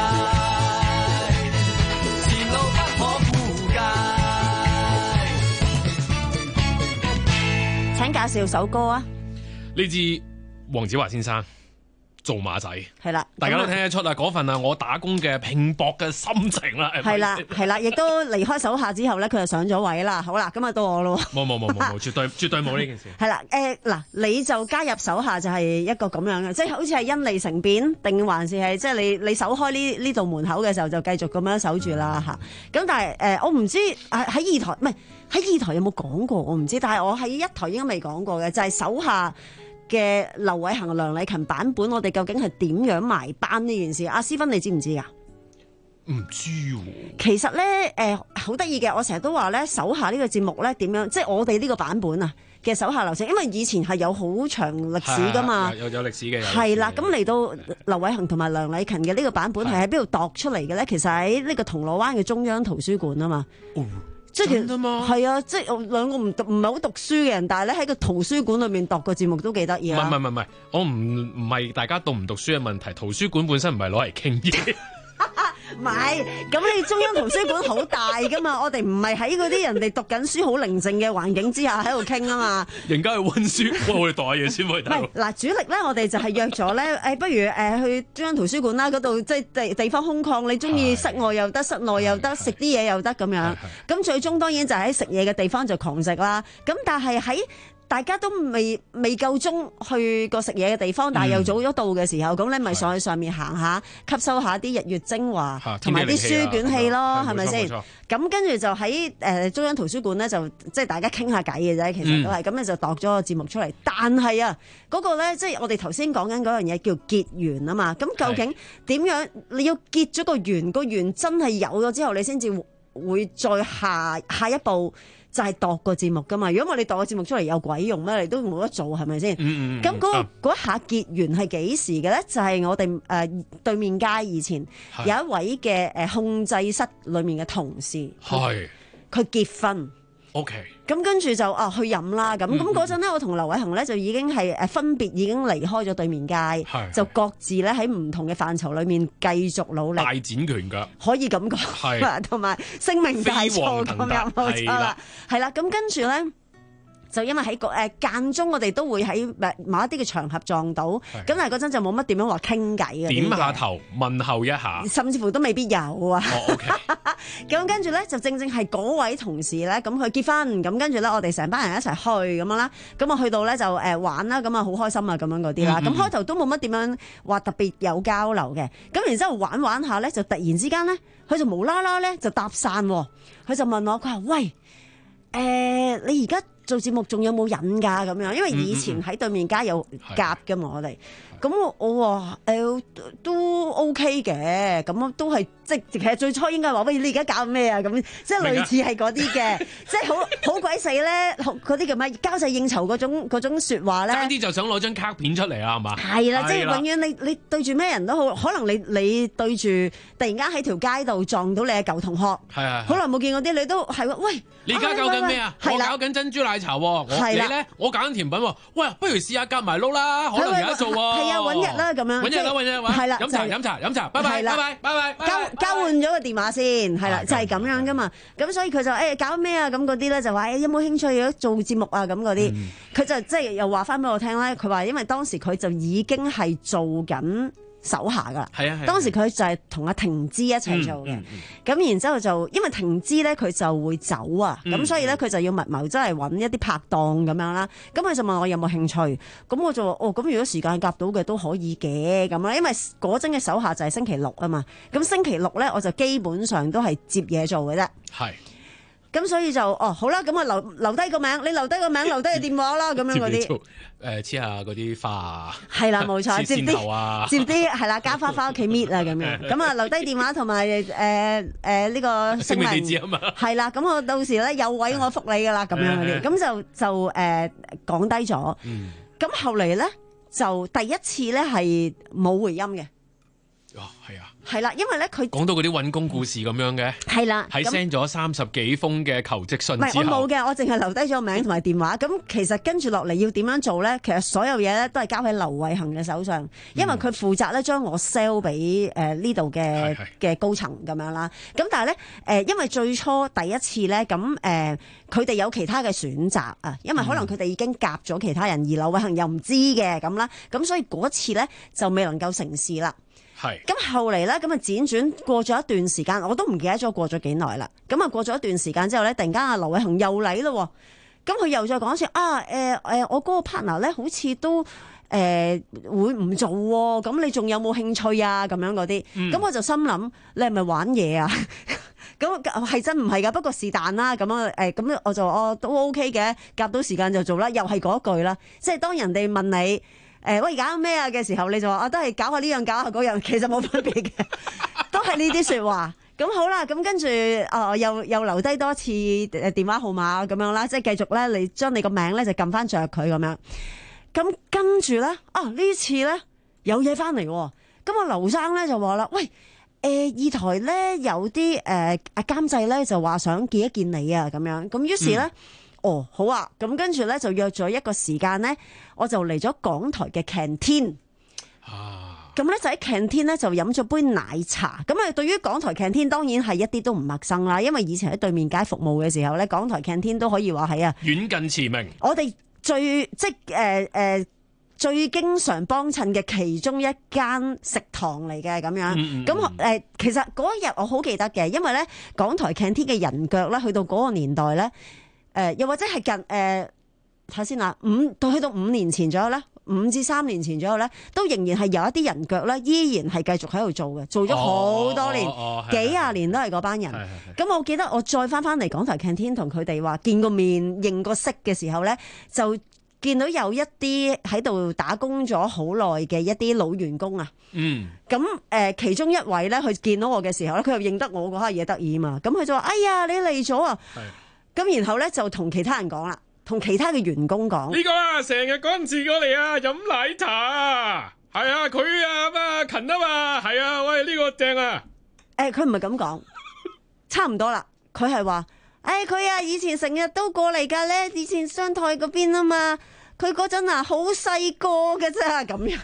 前路不可估計。 請介紹首歌啊！ 呢支黃子華先生做馬仔係啦， 大家都聽得出啦，嗰份啊我打工嘅拼搏嘅心情啦， 係啦係啦，亦都離開手下之後咧，佢就上咗位啦。好啦，咁啊到我咯。 冇冇冇冇冇，絕對絕對冇呢件事。 係啦，誒嗱，你就加入手下就係一個咁樣嘅，即係好似係因利乘便，定還是係即係你你守開呢呢道門口嘅時候就繼續咁樣守住啦嚇。咁但係誒，我唔知喺喺二台唔係喺二台有冇講過，我唔知。但係我喺一台應該未講過嘅，就係手下嘅劉偉恒、梁禮勤版本，我哋究竟係點樣埋班呢件事？阿思芬，你知唔知㗎？ 唔知喎。 其實咧，誒好得意嘅，我成日都話咧，手下呢個節目咧點樣，即係我哋呢個版本啊嘅手下流程，因為以前係有好長歷史噶嘛， 有有歷史嘅。 係啦，咁嚟到劉偉恒同埋梁禮勤嘅呢個版本係喺邊度度出嚟嘅咧？其實喺呢個銅鑼灣嘅中央圖書館啊嘛。 哦即係係啊！即係我兩個唔讀唔係好讀書嘅人，但係咧喺個圖書館裏面讀個節目都幾得意啊！ 唔係唔係唔係，我唔唔係大家讀唔讀書嘅問題，圖書館本身唔係攞嚟傾嘢。 唔係，咁你中央圖書館好大噶嘛？我哋唔係喺嗰啲人哋讀緊書好寧靜嘅環境之下喺度傾啊嘛。 人家去溫書，我哋讀下嘢先去。 唔係嗱，主力咧，我哋就係約咗咧，誒，不如誒去中央圖書館啦，嗰度即係地地方空曠，你中意室外又得，室內又得，食啲嘢又得咁樣。咁最終當然就喺食嘢嘅地方就狂食啦。咁但係喺大家都未未夠鐘去個食嘢嘅地方，但係又早咗到嘅時候，咁你咪上去上面行下，吸收下啲日月精華，同埋啲書卷氣咯，係咪先？咁跟住就喺誒中央圖書館咧，就即係大家傾下偈嘅啫，其實都係咁，你就度咗個節目出嚟。但係啊，嗰個咧，即係我哋頭先講緊嗰樣嘢叫結緣啊嘛。咁究竟點樣你要結咗個緣？個緣真係有咗之後，你先至會再下下一步。就係度個節目噶嘛，如果我哋度個節目出嚟有鬼用咩？你都冇得做，係咪先？咁嗰、嗯嗯那個嗰、嗯、下結緣係幾時嘅咧？就係、是、我哋誒、呃、對面街以前有一位嘅誒控制室裏面嘅同事，係佢結婚。 OK， 咁跟住就啊去飲啦，咁咁嗰陣咧，我同劉偉恒咧就已經係誒分別已經離開咗對面街，就各自咧喺唔同嘅範疇裏面繼續努力， 大展拳腳， 可以咁講，同埋聲名大噪咁樣冇錯啦，係啦，咁跟住咧。就因為喺個誒間中，我哋都會喺某一啲嘅場合撞到，咁但係嗰陣就冇乜點樣話傾偈嘅， 點下頭問候一下， 甚至乎都未必有啊。 哦 OK， 咁跟住咧就正正係嗰位同事咧，咁佢結婚，咁跟住咧我哋成班人一齊去咁樣啦，咁啊去到咧就誒玩啦，咁啊好開心啊咁樣嗰啲啦，咁、嗯、開頭都冇乜點樣話特別有交流嘅，咁然之後玩玩下咧，就突然之間咧，佢就無啦啦咧就搭訕，佢就問我，佢話喂，誒、呃、你而家做節目仲有冇癮㗎咁樣？因為以前喺對面街有夾㗎嘛，我哋咁我我話誒都 OK 嘅，咁都係即其實最初應該話喂，你而家搞咩啊？咁即係類似係嗰啲嘅，即係好好鬼死咧，嗰啲叫咩交際應酬嗰種嗰種説話咧。 爭啲就想攞張卡片出嚟啊，係嘛？ 係啦，即係永遠你你對住咩人都好，可能你你對住突然間喺條街度撞到你嘅舊同學，係係好耐冇見嗰啲，你都係喂。 你而家搞緊咩啊？我搞緊珍珠奶茶喎，我你咧我搞緊甜品喎。喂，不如試下夾埋碌啦，可能有得做喎。 係啊，揾日啦咁樣。 揾日啦，揾日啦， 係啦， 飲茶飲茶飲茶，拜拜拜拜拜拜。 交交換咗個電話先，係啦，就係咁樣噶嘛。咁所以佢就誒搞咩啊？咁嗰啲咧就話誒有冇興趣如做節目啊？咁嗰啲，佢就即係又話翻俾我聽咧。佢話因為當時佢就已經係做緊手下噶啦， 係啊， 當時佢就係同阿婷芝一齊做嘅，咁、嗯嗯、然之後就因為婷芝咧佢就會走啊，咁、嗯、所以咧佢就要密謀，即係揾一啲拍檔咁樣啦。咁佢就問我有冇興趣，咁我就話哦，咁如果時間夾到嘅都可以嘅咁啦。因為嗰陣嘅手下就係星期六啊嘛，咁星期六咧我就基本上都係接嘢做嘅啫。係。咁所以就哦好啦，咁啊留留低個名，你留低個名，留低個電話啦，咁樣嗰啲。 誒黐下嗰啲花啊。係啦，冇錯，接啲接啲係啦，加花翻屋企搣啊咁樣。咁啊留低電話同埋誒誒呢個姓名。地址啊嘛。係啦，咁我到時咧有位我覆你噶啦，咁樣嗰啲。咁就就誒講低咗。嗯。咁後嚟咧就第一次咧係冇回音嘅。 哦，係啊。 係啦，因為咧佢講到嗰啲揾工故事咁樣嘅， 係啦， 喺 send 咗三十幾封嘅求職信之後， 唔係我冇嘅，我淨係留低咗名同埋電話。咁其實跟住落嚟要點樣做咧？其實所有嘢咧都係交喺劉偉恒嘅手上，因為佢負責咧將我 sell 俾誒呢度嘅嘅高層咁樣啦。咁但係咧誒，因為最初第一次咧，咁誒佢哋有其他嘅選擇啊，因為可能佢哋已經夾咗其他人，而劉偉恒又唔知嘅咁啦，咁所以嗰次咧就未能夠成事啦。係，咁後嚟咧，咁啊輾轉過咗一段時間，我都唔記得咗過咗幾耐啦。咁啊過咗一段時間之後咧，突然間阿劉偉恒又嚟咯，咁佢又再講一次啊，誒、呃、誒、呃，我嗰個 partner 咧好似都誒、呃、會唔做，咁你仲有冇興趣啊？咁樣嗰啲，咁、嗯、我就心諗你係咪玩嘢啊？咁係真唔係噶？不過是但啦，咁啊誒，咁我就哦都 OK 嘅，夾到時間就做啦，又係嗰句啦，即係當人哋問你。誒，喂，搞咩啊嘅時候，你就話啊，都係搞下呢樣，搞下嗰樣，其實冇分別嘅，都係呢啲說話。咁好啦，咁跟住啊，又又留低多次誒電話號碼咁樣啦，即係繼續咧，你將你個名咧就撳翻着佢咁樣。咁跟住咧，啊呢次咧有嘢翻嚟，咁啊劉生咧就話啦，喂，誒、呃、二台咧有啲誒阿監製咧就話想見一見你啊，咁樣。咁於是咧。嗯哦，好啊，咁跟住咧就約咗一個時間咧，我就嚟咗港台嘅 canteen。啊，咁咧就喺 canteen 咧就飲咗杯奶茶。咁啊，對於港台 canteen 當然係一啲都唔陌生啦，因為以前喺對面街服務嘅時候咧，港台 canteen 都可以話係啊， 遠近馳名。我哋最即係誒誒最經常幫襯嘅其中一間食堂嚟嘅咁樣。咁誒、嗯嗯呃，其實嗰一日我好記得嘅，因為咧港台 canteen 嘅人腳咧，去到嗰個年代咧。誒、呃，又或者係近誒，睇下先啦，五到去到五年前左右咧，五至三年前左右咧，都仍然係有一啲人腳咧，依然係繼續喺度做嘅，做咗好多年，哦哦、幾廿年都係嗰班人。咁我記得我再翻翻嚟港台 canteen 同佢哋話見個面、認個識嘅時候咧，就見到有一啲喺度打工咗好耐嘅一啲老員工啊。嗯。咁誒、呃，其中一位咧，佢見到我嘅時候咧，佢又認得我嗰下嘢得意嘛。咁佢就話：哎呀，你嚟咗啊！咁然後咧就同其他人講啦，同其他嘅員工講呢個啊，成日嗰陣時過嚟啊，飲奶茶啊，係啊，佢啊嘛勤啊嘛，係啊，喂呢個正啊。 誒，佢唔係咁講，差唔多啦。佢係話，誒佢啊以前成日都過嚟噶咧，以前商台嗰邊啊嘛，佢嗰陣啊好細個嘅啫，咁樣。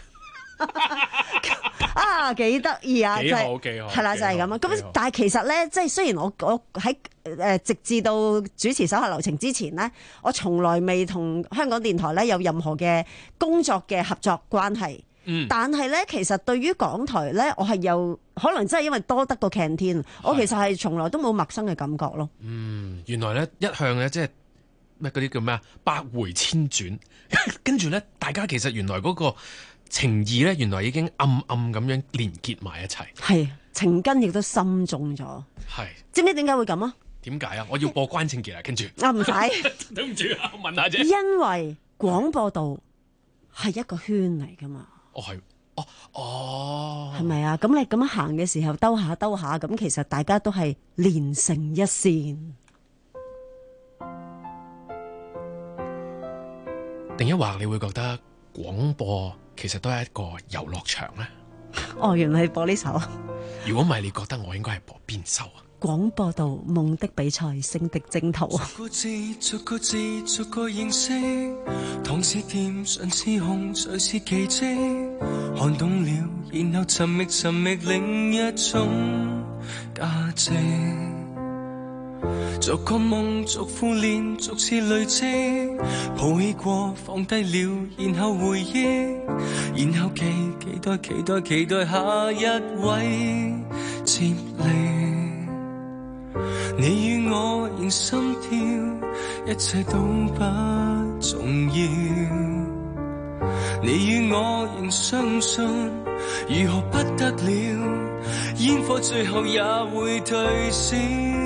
啊，幾得意啊！ 幾好幾好， 係啦，就係咁啊。咁但係其實咧，即係雖然我我喺誒直至到主持手下留情之前咧，我從來未同香港電台咧有任何嘅工作嘅合作關係。嗯，但係咧，其實對於港台咧，我係有可能真係因為多得個 canteen，我其實係從來都冇陌生嘅感覺咯。 嗯，原來咧一向咧即係咩嗰啲叫咩啊？百回千轉，跟住咧大家其實原來嗰個。情義咧，原來已經暗暗咁樣連結埋一齊， 係情根亦都深重咗。係知唔知點解會咁啊？ 點解啊？我要播關正傑啊，跟住啊唔使， 對唔住啊，我問下啫。 因為廣播道係一個圈嚟噶嘛。 哦係，哦哦， 係咪啊？咁你咁樣行嘅時候，兜下兜下，咁其實大家都係連成一線。 定一話你會覺得廣播其實都係一個遊樂場咧。 哦，原來係播呢首。 如果唔係，你覺得我應該係播邊首啊？ 廣播道夢的比賽勝的征途。 逐個字逐個字逐個認識，糖似甜上似紅才是奇蹟，看懂了然後尋覓尋覓另一種價值，逐個夢逐副練逐次累積，抱起過放低了然後回憶，然後期期待期待期待下一位接力。你與我仍心跳，一切都不重要。你與我仍相信，如何不得了，煙火最後也會退燒。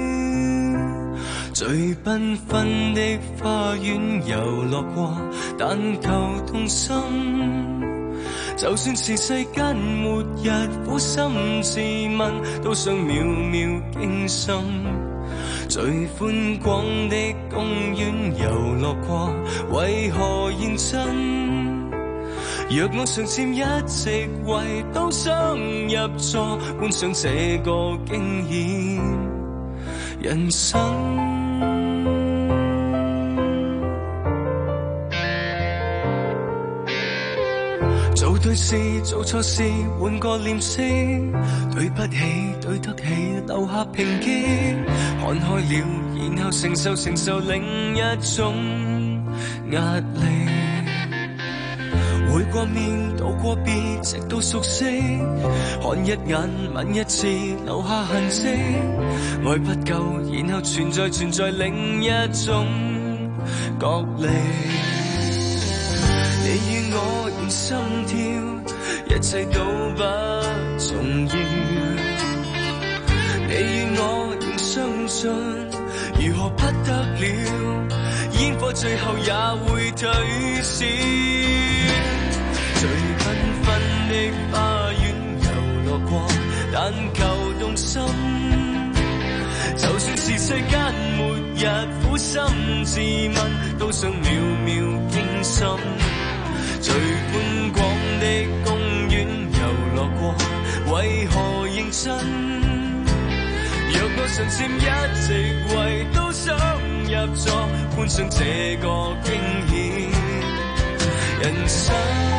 最繽紛的花園遊樂過，但求動心。就算是世間末日，苦心自問，都想秒秒驚心。最寬廣的公園遊樂過，為何認真？若我常佔一席位，都想入座，觀賞這個驚險人生。做對事做錯事換個臉色，對不起對得起留下抨擊，看開了然後承受承受另一種壓力，會過面道過別直到熟悉，看一眼吻一次留下痕跡，愛不夠然後存在存在另一種角力。你與我仍心跳，一切都不重要。你與我仍相信，如何不得了，煙火最後也會退燒。最繽紛的花園遊樂過，但求動心。就算是世間末日，苦心自問，都想秒秒驚心。最寬廣的公園遊樂過，為何認真？若我常佔一席位，都想入座，觀賞這個驚險人生。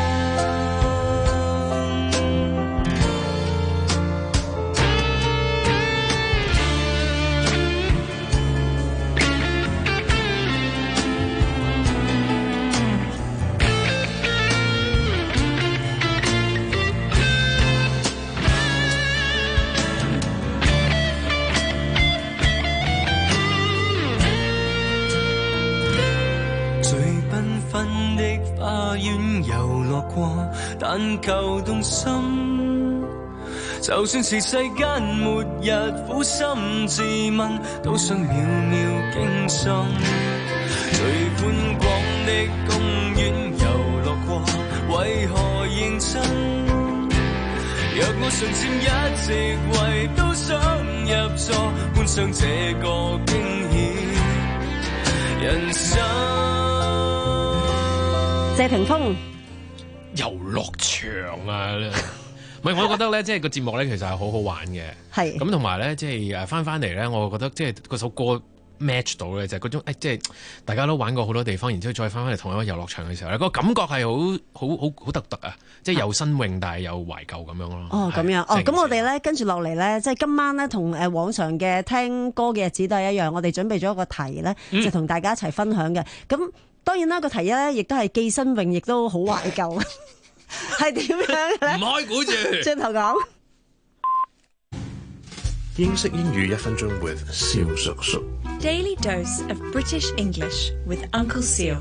花園遊樂過，但求動心。就算是世間末日，苦心自問，都想秒秒驚心。最寬廣的公園遊樂過，為何認真？若我常佔一席位，都想入座，觀賞這個驚險人生。 謝霆鋒遊樂場啊！唔係，我覺得咧，即係個節目咧，其實係好好玩嘅。 係咁，同埋咧，即係誒翻翻嚟咧，我覺得即係嗰首歌 match 到咧，就係嗰種誒，即係大家都玩過好多地方，然之後再翻翻嚟同一個遊樂場嘅時候咧，個感覺係好好好好獨特啊！即係又新穎，但係又懷舊咁樣咯。 哦，咁樣哦，咁我哋咧跟住落嚟咧，即係今晚咧同誒往常嘅聽歌嘅日子都係一樣，我哋準備咗一個題咧， 嗯、 就同大家一齊分享嘅。咁當然啦，個題咧亦都係既新穎，亦都好懷舊。係點樣嘅咧？ 唔開估住， 轉頭講。 英式英語一分鐘 with 蕭叔叔。 Daily dose of British English with Uncle Seal。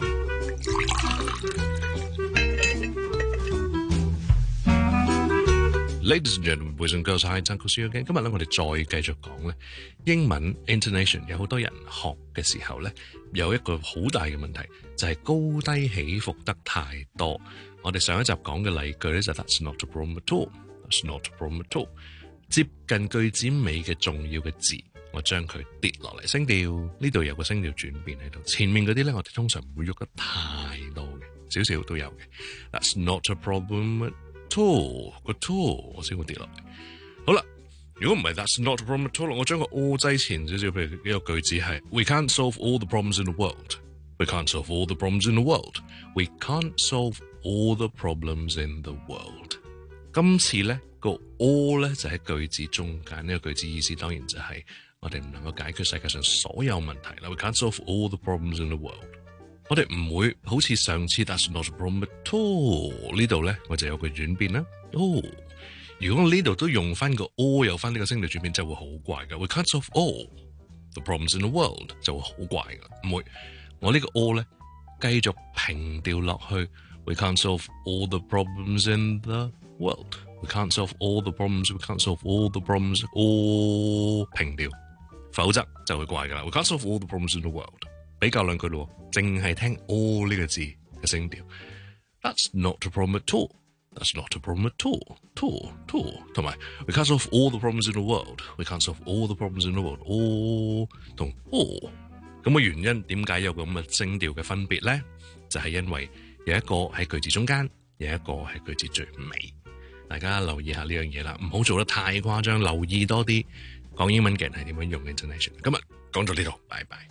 Ladies and gentlemen, boys and girls, hi, it's Uncle Seal again。今日咧，我哋再繼續講咧英文 intonation。有好多人學嘅時候咧，有一個好大嘅問題，就係、是、高低起伏得太多。我哋上一集講嘅例句咧就 That's not a problem at all. That's not a problem at all. 接近句子尾嘅重要嘅字，我將佢跌落嚟聲調，呢度有個聲調轉變喺度。前面嗰啲咧，我哋通常唔會喐得太多嘅，少少都有嘅。That's not a problem at all. At all，我先會跌落嚟。好啦， 如果唔係 that's not a problem at all， 我將個 all 擠前少少，譬如呢個句子係 We can't solve all the problems in the world. We can't solve all the problems in the world. We can't solve all the problems in the world. 今次咧個 all 咧就喺句子中間，呢個句子意思當然就係我哋唔能夠解決世界上所有問題啦。We can't solve all the problems in the world. 我哋唔會好似上次 that's not a problem at all 呢度咧，我就有個轉變啦。哦，如果我呢度都用翻個 all 有翻呢個聲調轉變，就會好怪噶。We can't solve all the problems in the world 就會好怪噶。唔會，我呢個 all 咧繼續平調落去。We can't solve all the problems in the world. We can't solve all the problems. We can't solve all the problems. all 平調，否則就會怪噶啦。We can't solve all the problems in the world。比較兩句咯，淨係聽 all 呢個字嘅聲調。That's not a problem at all. That's not a problem at all. all, all 同埋 We can't solve all the problems in the world. We can't solve all the problems in the world. all 同 all 咁嘅原因點解有咁嘅聲調嘅分別咧？就係因為有一個喺句子中間，有一個喺句子最尾。大家留意下呢樣嘢啦，唔好做得太誇張，留意多啲講英文嘅人係點樣用 intonation。今日講到呢度，拜拜。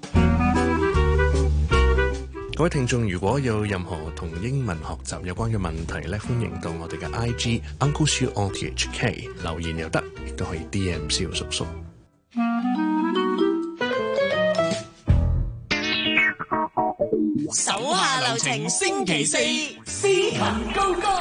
各位聽眾，如果有任何同英文學習有關嘅問題咧，歡迎到我哋嘅 I G Uncle Siu R T H K 留言又得，亦都可以 D M 蕭叔叔。 手下留情，星期四斯琴高歌。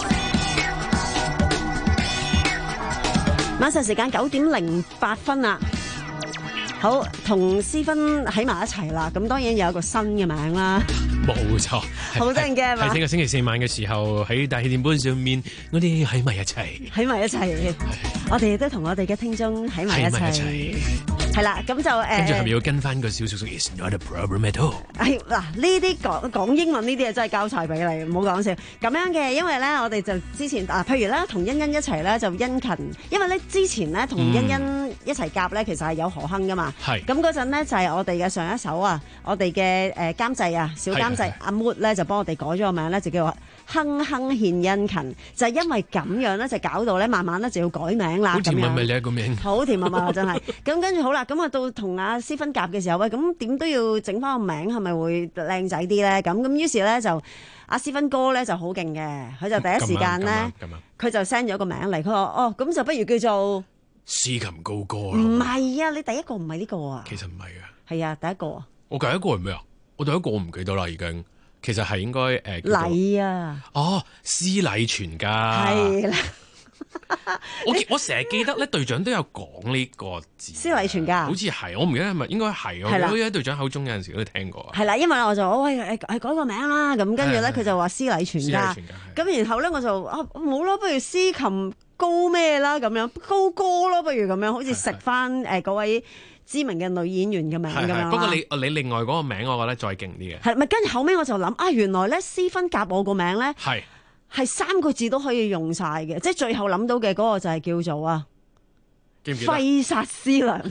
晚上時間九點零八分啦。好，同思芬喺埋一齊啦，咁當然有一個新嘅名啦。 冇錯， 好得人驚嘛！ 係聽日星期四晚嘅時候喺大氣電波上面，我哋喺埋一齊， 喺埋一齊，我哋亦都同我哋嘅聽眾喺埋一齊。係啦，咁就誒， 跟住係咪要跟翻個小叔叔 ？It's not a problem at all。 係嗱，呢啲講講英文呢啲嘢真係交晒俾你，唔好講笑。咁樣嘅，因為咧我哋就之前啊，譬如咧同欣欣一齊咧就殷勤，因為咧之前咧同欣欣一齊夾咧，其實係有何亨噶嘛。係。咁嗰陣咧就係我哋嘅上一首啊，我哋嘅誒監製啊，小監製阿 Mood 咧就幫我哋改咗個名咧，就叫做亨亨獻殷勤，就係因為咁樣咧，就搞到咧慢慢咧就要改名啦。 好甜蜜蜜你一個名， 好甜蜜蜜真係。咁跟住好啦，咁啊到同阿思芬夾嘅時候，喂，咁點都要整翻個名，係咪會靚仔啲咧？咁咁於是咧就阿思芬哥咧就好勁嘅，佢就第一時間咧，佢就 send 咗個名嚟，佢話哦，咁就不如叫做斯琴高歌。 唔係啊，你第一個唔係呢個啊？ 其實唔係啊。係啊，第一個啊。我第一個係咩啊？我第一個我唔記得啦，已經。其實係應該誒禮啊。哦， 施禮全家。 係啦。 我我成日記得咧，隊長都有講呢個字。 施禮全家。 好似係，我唔記得係咪應該係。我好似喺隊長口中有陣時都聽過。 係啦，因為我就我喂誒改個名啦，咁跟住咧佢就話施禮全家。咁然後咧我就啊冇咯，不如司琴高咩啦咁樣，高歌咯，不如咁樣，好似食翻誒嗰位知名嘅女演員嘅名咁樣。 不過你你另外嗰個名，我覺得再勁啲嘅。 係咪跟住後尾我就諗啊，原來咧思芬夾我個名咧係係三個字都可以用晒嘅，即係最後諗到嘅嗰個就係叫做啊，揮殺思量。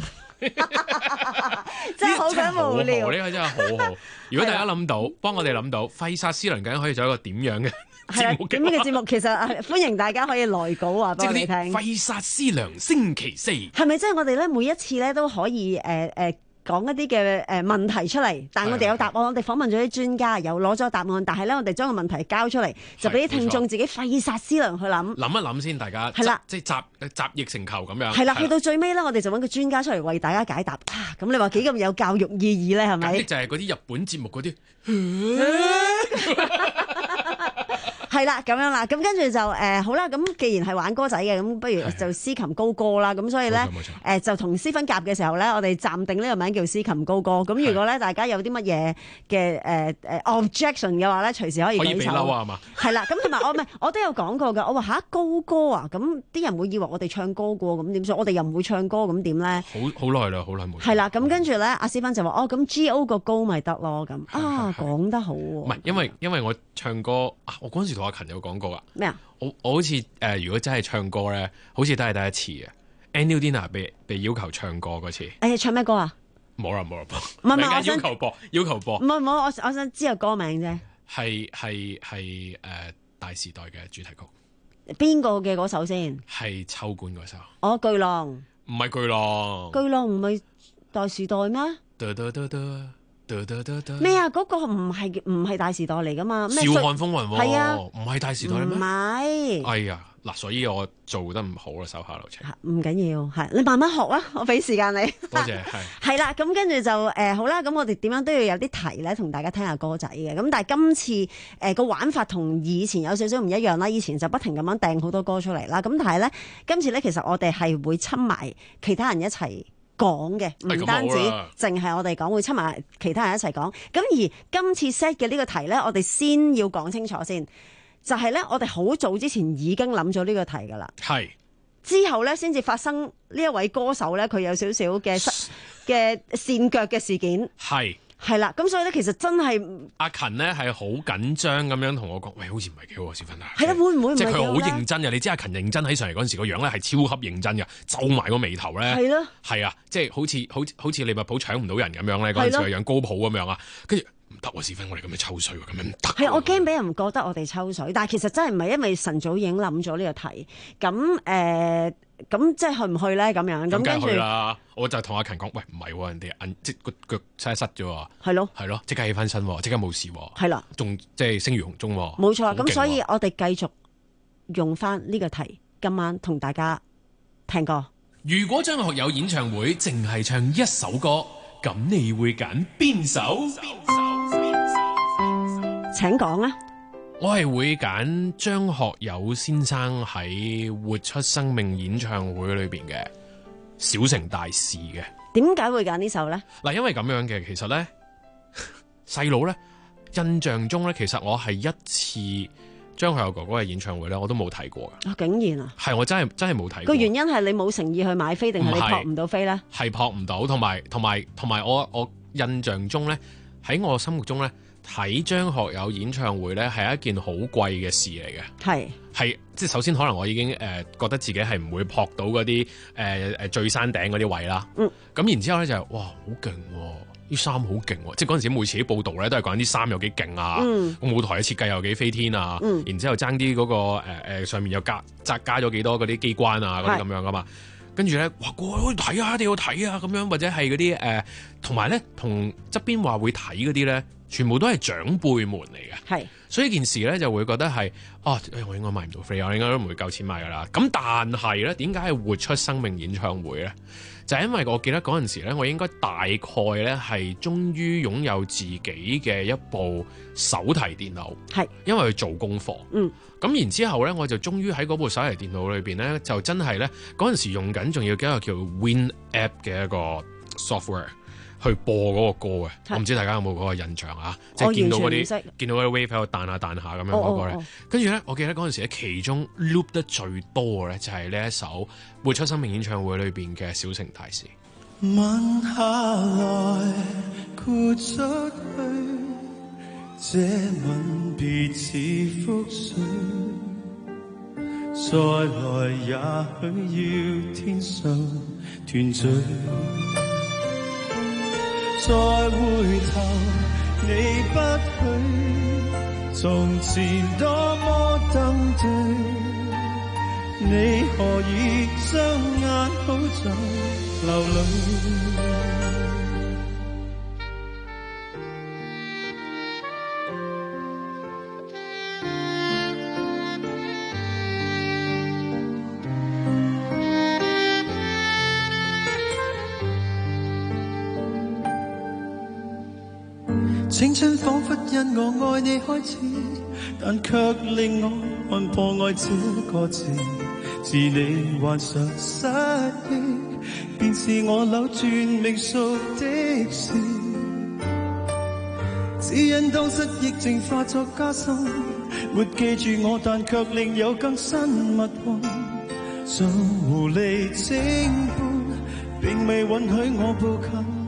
真係好鬼無聊， 呢個真係好好。如果大家諗到，幫我哋諗到揮殺思量，究竟可以做一個點樣嘅節目？ 咁呢個節目其實歡迎大家可以來稿話俾我哋聽。 揮殺思量星期四係咪即係我哋咧每一次咧都可以誒誒？呃呃講一啲嘅誒問題出嚟，但係我哋有答案，我哋訪問咗啲專家，又攞咗答案，但係咧我哋將個問題交出嚟，就俾啲聽眾自己費煞思量去諗。 諗一諗先，大家係啦，即係集集腋成裘咁樣。係啦，去到最尾咧，我哋就揾個專家出嚟為大家解答。啊，咁你話幾咁有教育意義咧？係咪？ 簡直就係嗰啲日本節目嗰啲。 係啦，咁樣啦，咁跟住就誒、呃、好啦，咁既然係玩歌仔嘅，咁不如就司琴高歌啦，咁所以咧誒、呃、就同思芬夾嘅時候咧，我哋暫定呢個名叫司琴高歌。咁如果咧大家有啲乜嘢嘅誒誒 objection 嘅話咧，隨時可以舉手。可以俾嬲啊嘛？係啦，咁同埋我唔係我都有講過㗎，我話吓高歌啊，咁啲人會以為我哋唱歌㗎喎，咁點算？我哋又唔會唱歌，咁點咧？ 好好耐啦，好耐冇。 係啦，咁跟住咧，阿思芬就話哦，咁 G O 個高咪得咯，咁啊講得好喎。 唔係，因為因為我唱歌啊，我嗰陣時同阿勤有講過噶。 咩啊？ 我我好似誒、呃，如果真係唱歌咧，好似都係第一次嘅。Annual Dinner 被被要求唱歌嗰次。誒、 哎，唱咩歌啊？ 冇啦冇啦播。 唔係唔係，我想要求播，要求播。 唔係唔係，我我想知個歌名啫。 係係係誒，大時代嘅主題曲。 邊個嘅嗰首先？ 係秋官嗰首。 哦，巨浪。 唔係巨浪。 巨浪唔係大時代咩？ 得得得得。 咩啊？嗰、那個唔係唔係大時代嚟噶嘛？ 笑看風雲喎， 係啊， 唔係大時代咩？ 唔係。 哎呀，嗱，所以我做得唔好啦，手下留情。 唔緊要，係你慢慢學啊，我俾時間你。 多謝，係。 係啦，咁跟住就誒、呃、好啦，咁我哋點樣都要有啲題咧，同大家聽下歌仔嘅。咁但係今次誒個、呃、玩法同以前有少少唔一樣啦。以前就不停咁樣掟好多歌出嚟啦。咁但係咧，今次咧其實我哋係會親埋其他人一齊講嘅，唔單止淨係我哋講，會出埋其他人一齊講。咁而今次 set 嘅呢個題咧，我哋先要講清楚先，就係咧，我哋好早之前已經諗咗呢個題噶啦。 係之後咧，先至發生呢一位歌手咧，佢有少少嘅嘅跣腳嘅事件。 係係啦，咁所以咧，其實真係阿勤咧係好緊張咁樣同我講，喂，好似唔係幾好啊，小芬啊。 係啦，會唔會唔係即係佢好認真嘅？你知阿勤認真喺上嚟嗰陣時個樣咧係超級認真嘅，皺埋個眉頭咧。 係咯。 係啊，即係好似好好似利物浦搶唔到人咁樣咧，嗰陣時個樣高普咁樣啊，跟住唔得喎，小芬，我哋咁樣抽水喎，咁樣唔得。 係，我驚俾人覺得我哋抽水，但係其實真係唔係，因為晨早已經諗咗呢個題。咁誒。咁即係去唔去咧？咁樣咁跟住， 我就同阿勤講：喂，唔係喎，人哋即個腳真係失咗喎。 係咯， 係咯，即刻起翻身，即刻冇事。 係啦， 仲即係聲如洪鐘。 冇錯，咁所以我哋繼續用翻呢個題，今晚同大家聽歌。 如果張學友演唱會淨係唱一首歌，咁你會揀邊首？ 請講啊！ 我係會揀張學友先生喺《活出生命》演唱會裏邊嘅《小城大事》嘅。 點解會揀呢首呢？ 嗱，因為咁樣嘅，其實呢，細佬呢，印象中呢，其實我係一次張學友哥哥嘅演唱會呢，我都冇睇過嘅。 啊，竟然啊！ 係我真係真係冇睇過。 個原因係你冇誠意去買飛，定係你撲唔到飛呢？ 係撲唔到，同埋同埋同埋我我印象中呢，喺我心目中呢，睇張學友演唱會咧係一件好貴嘅事嚟嘅，係係即係首先可能我已經誒、呃、覺得自己係唔會撲到嗰啲誒誒最山頂嗰啲位啦，嗯，咁然之後咧就係哇好勁喎，啲衫好勁喎，即係嗰陣時每次啲報道咧都係講啲衫有幾勁啊，嗯、舞台嘅設計有幾飛天啊，嗯、然之後爭啲嗰個誒誒、呃、上面又加加加咗幾多嗰啲機關啊嗰啲咁樣噶嘛。跟住咧，哇！過去睇啊，一定要睇啊，咁樣或者係嗰啲誒，同埋咧，同側邊話會睇嗰啲咧，全部都係長輩們嚟嘅。係，所以件事咧就會覺得係，哦，我應該買唔到飛，我應該都唔會夠錢買噶啦。咁但係咧，點解係活出生命演唱會咧？就係因為我記得嗰陣時咧，我應該大概咧係終於擁有自己嘅一部手提電腦，係因為去做功課。嗯，咁然之後咧，我就終於喺嗰部手提電腦裏邊咧，就真係咧嗰陣時用緊，仲要幾個叫 Win App 嘅一個 software 去播嗰個歌嘅。我唔知大家有冇嗰個印象啊？即係見到嗰啲見到嗰啲 wave 喺度彈下彈下咁樣嗰個咧。跟住咧，我記得嗰陣時咧，其中 loop 得最多嘅咧就係呢一首《活出生命》演唱會裏邊嘅《小城大事》。 吻下來，豁出去，這吻別似覆水，再來也許要天上團聚。再回頭，你不許，從前多麼登對，你何以雙眼好像流淚？青春仿佛因我愛你開始，但卻令我看破愛這個字。是你患上失憶，便是我扭轉命數的事。只因當失憶症化作加深，沒記住我，但卻另有更新密運。像狐狸精般，並未允許我步近。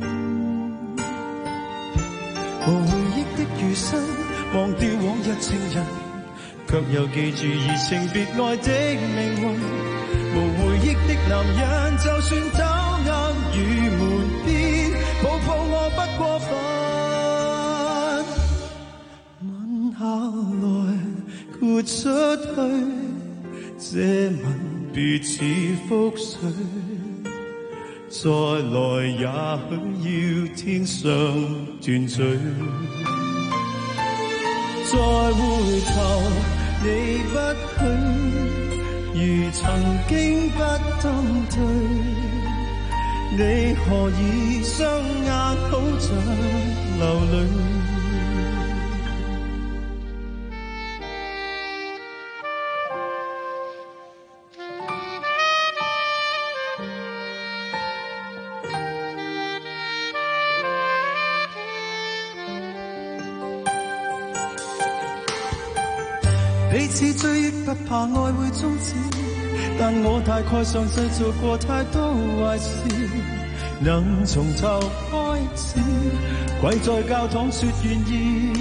無回憶的餘生，忘掉往日情人，卻又記住移情別愛的命運。無回憶的男人，就算走啱與門邊，抱抱我不過分。吻下來，豁出去， 這吻別似覆水，再來也許要天上斷罪。再回頭你不許，如曾經不登對，你何以雙眼好像流淚？彼此追憶不怕愛會終止，但我大概上世做過太多壞事，能從頭開始，跪在教堂說願意。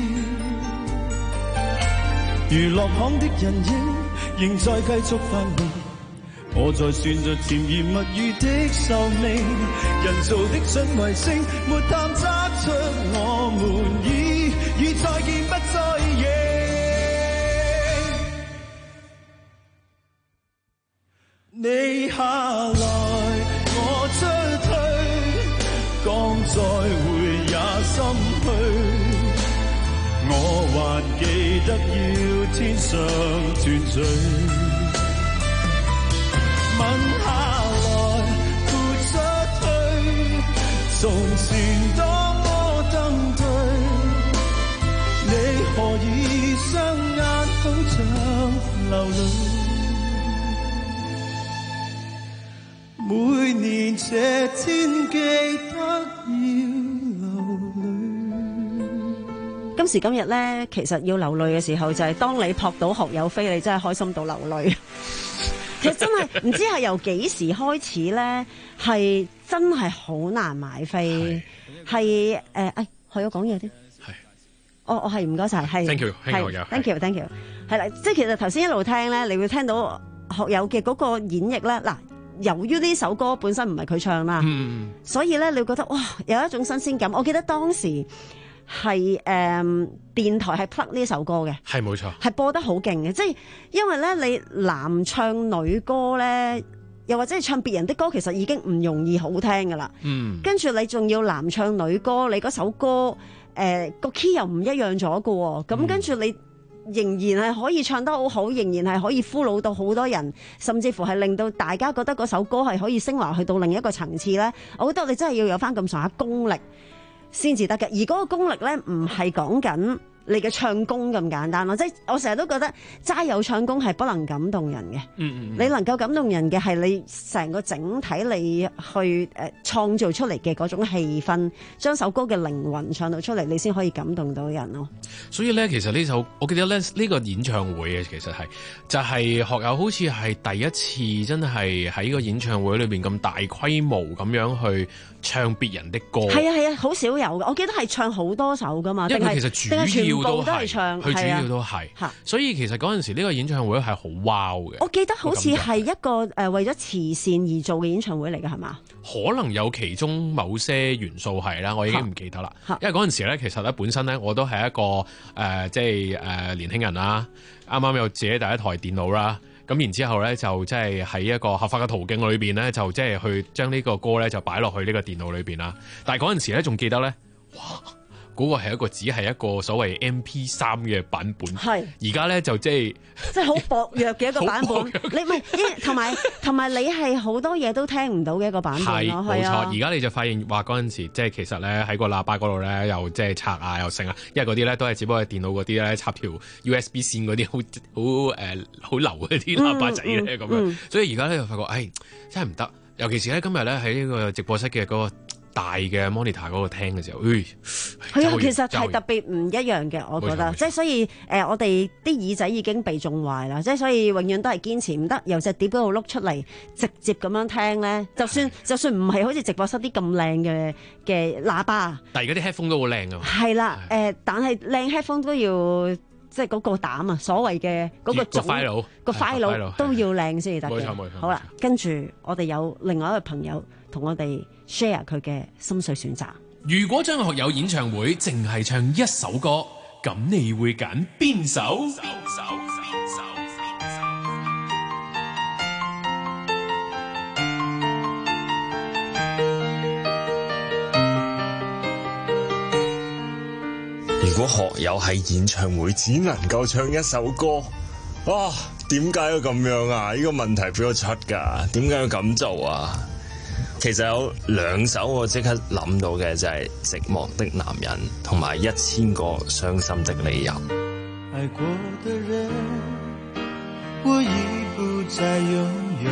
娛樂巷的人影仍在繼續繁榮，我在算着甜言蜜語的壽命，人造的准衛星沒探測出我們已與再見不再認。你下來我出退，剛再會也心虛，我還記得要天上斷罪。吻下來豁出退，從前當我登對，你何以雙眼好像流淚？每年這天記得要流淚。 今時今日咧，其實要流淚嘅時候，就係當你撲到學友飛，你真係開心到流淚。其實真係唔知係由幾時開始咧，係真係好難買飛，係誒誒，學友講嘢啲。係，我我係唔該晒，係。Thank you，係學友。Thank you，Thank you。係啦，即係其實頭先一路聽咧，你會聽到學友嘅嗰個演繹咧，嗱。由於呢首歌本身唔係佢唱啦，嗯、所以咧你會覺得哇有一種新鮮感。我記得當時係誒、嗯、電台係 plug 呢首歌嘅， 係冇錯， 係播得好勁嘅。即係因為咧你男唱女歌咧，又或者係唱別人的歌，其實已經唔容易好聽噶啦。嗯，跟住你仲要男唱女歌，你嗰首歌誒個 key 又唔一樣咗噶喎，咁跟住你。仍然係可以唱得好好，仍然係可以俘虜到好多人，甚至乎係令到大家覺得嗰首歌係可以升華去到另一個層次咧。我覺得你真係要有翻咁上下功力先至得嘅，而嗰個功力咧唔係講緊你嘅唱功咁簡單咯，即係我成日都覺得齋有唱功係不能感動人嘅。嗯嗯，你能夠感動人嘅係你成個整體你去誒創造出嚟嘅嗰種氣氛，將首歌嘅靈魂唱到出嚟，你先可以感動到人咯。 所以咧，其實呢首我記得咧呢個演唱會嘅其實係就係學友好似係第一次真係喺個演唱會裏邊咁大規模咁樣去唱別人的歌。係啊係啊，好少有嘅。我記得係唱好多首噶嘛，因為其實主要都係唱，佢主要都係。啊、所以其實嗰陣時呢個演唱會係好 wow 嘅。我記得好似係一個誒、呃、為咗慈善而做嘅演唱會嚟嘅係嘛？可能有其中某些元素係啦，我已經唔記得啦。因為嗰陣時咧，其實咧本身咧我都係一個誒、呃、即係誒、呃、年輕人啦，啱啱有自己第一台電腦啦。咁然之後咧，就即係喺一個合法嘅途徑裏邊咧，就即係去將呢個歌咧就擺落去呢個電腦裏邊啦。但係嗰陣時咧，仲記得咧，哇！嗰、那個係一個只係一個所謂 M P 三嘅版本，係而家咧就即係即係好薄弱嘅一個版本。你唔係，同埋同埋你係好多嘢都聽唔到嘅一個版本咯。係冇錯。而家你就發現話嗰陣時，即係其實咧喺個喇叭嗰度咧，又即係拆啊，又剩啊，因為嗰啲咧都係只不過係電腦嗰啲咧插條 U S B 線嗰啲好好誒好流嗰啲喇叭仔咧咁、嗯、樣。嗯、所以而家咧就發覺，唉，真係唔得。尤其是咧今日咧喺呢個直播室嘅嗰、那個。大嘅 monitor 嗰個聽嘅時候，係、哎、啊，其實係特別唔一樣嘅，我覺得，即係所以誒、呃，我哋啲耳仔已經被種壞啦，即係所以永遠都係堅持唔得，由隻碟嗰度碌出嚟，直接咁樣聽咧，就算就算唔係好似直播室啲咁靚嘅嘅喇叭，但係而家啲 headphone 都好靚啊，係啦，誒、呃，但係靚 headphone 都要即係嗰個膽啊，所謂嘅嗰個總個 file 個 file 都要靚先至得嘅，冇錯冇錯。好啦，跟住我哋有另外一個朋友同我哋 share 佢嘅心水選擇。如果張學友演唱會淨係唱一首歌，咁你會揀邊首？首首首首首果學友喺演唱會只能夠唱一首歌，哇！點解要咁樣啊？呢個問題俾我出㗎，點解要咁做啊？其實有兩首我即刻諗到嘅就係《寂寞的男人》同埋《一千個傷心的理由》。 愛過的人，我已不再擁有，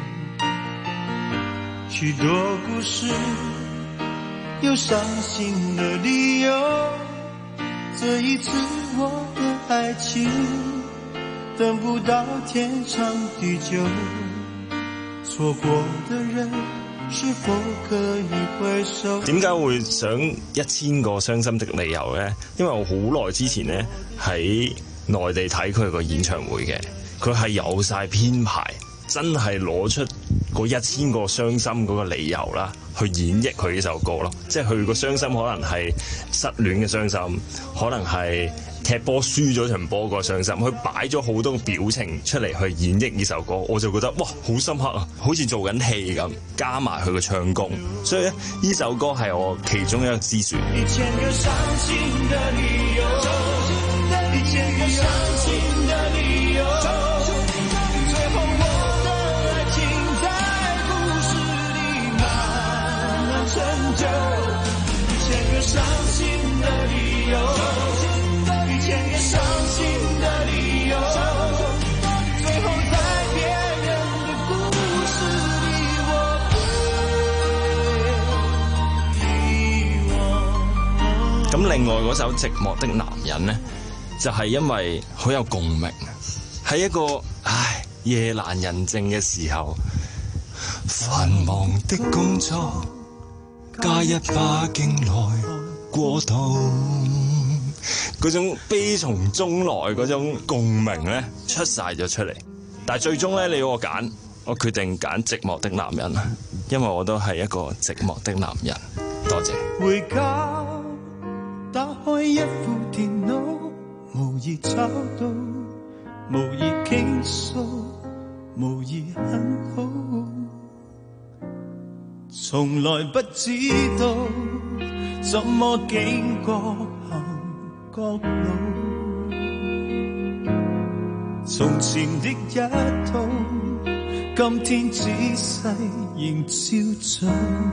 許多故事有傷心的理由，這一次我的愛情等不到天長地久，錯過的人是否可以回首？ 點解會想一千個傷心的理由呢？因為我好耐之前呢喺內地睇佢個演唱會嘅，佢係有晒編排，真係攞出嗰一千個傷心嗰個理由啦，去演繹佢呢首歌咯。即係佢個傷心可能係失戀嘅傷心，可能係踢波輸咗場波個傷心，佢擺咗好多表情出嚟去演繹呢首歌，我就覺得哇，好深刻啊，好似做緊戲咁，加埋佢個唱功，所以咧呢首歌係我其中一個之選。 一千個傷心的理由，一千個傷心的理由，最後我的愛情在故事裡慢慢成就，一千個傷心的理由，一千個傷心的理由，最後在別人的故事裡我會遺忘。 咁另外嗰首《寂寞的男人》呢，就係因為好有共鳴，喺一個唉夜闌人靜嘅時候， 繁忙的工作加一把勁來過渡， 嗰種悲從中來嗰種共鳴咧出晒咗出嚟，但係最終咧你要我揀，我決定揀寂寞的男人啊，因為我都係一個寂寞的男人。多謝。 回家打開一副電腦，無意找到，無意傾訴，無意很好，從來不知道怎麼經過行角路，從前的一套，今天仔細仍照做，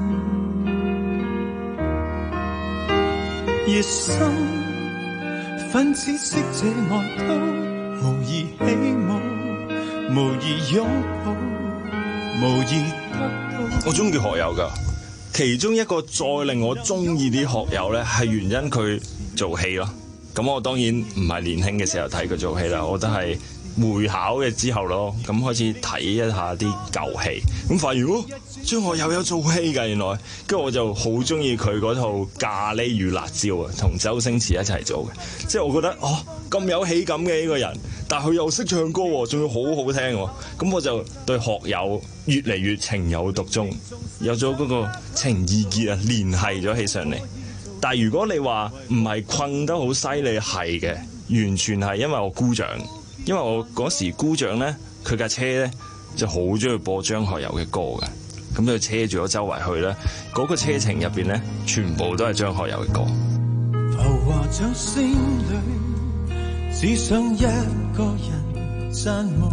夜深粉紫色這外套，無意起舞，無意擁抱，無意得到。 我中意學友㗎，其中一個再令我中意啲學友咧，係原因佢做戲咯。咁我當然唔係年輕嘅時候睇佢做戲啦，我都係會考嘅之後咯，咁開始睇一下啲舊戲，咁發現哦，張學友有做戲㗎原來，跟住我就好中意佢嗰套《咖喱與辣椒》啊，同周星馳一齊做嘅，即係我覺得哦咁有喜感嘅呢個人，但係佢又識唱歌喎，仲要好好聽喎，咁我就對學友越嚟越情有獨鍾，有咗嗰個情意結啊，聯繫咗起上嚟。但係如果你話唔係困得好犀利，係嘅，完全係因為我姑丈。因為我嗰時姑丈咧，佢架車咧就好中意播張學友嘅歌嘅，咁就車住我周圍去咧，嗰、那個車程入邊咧，全部都係張學友嘅歌。 浮華在聲裏，只想一個人讚舞，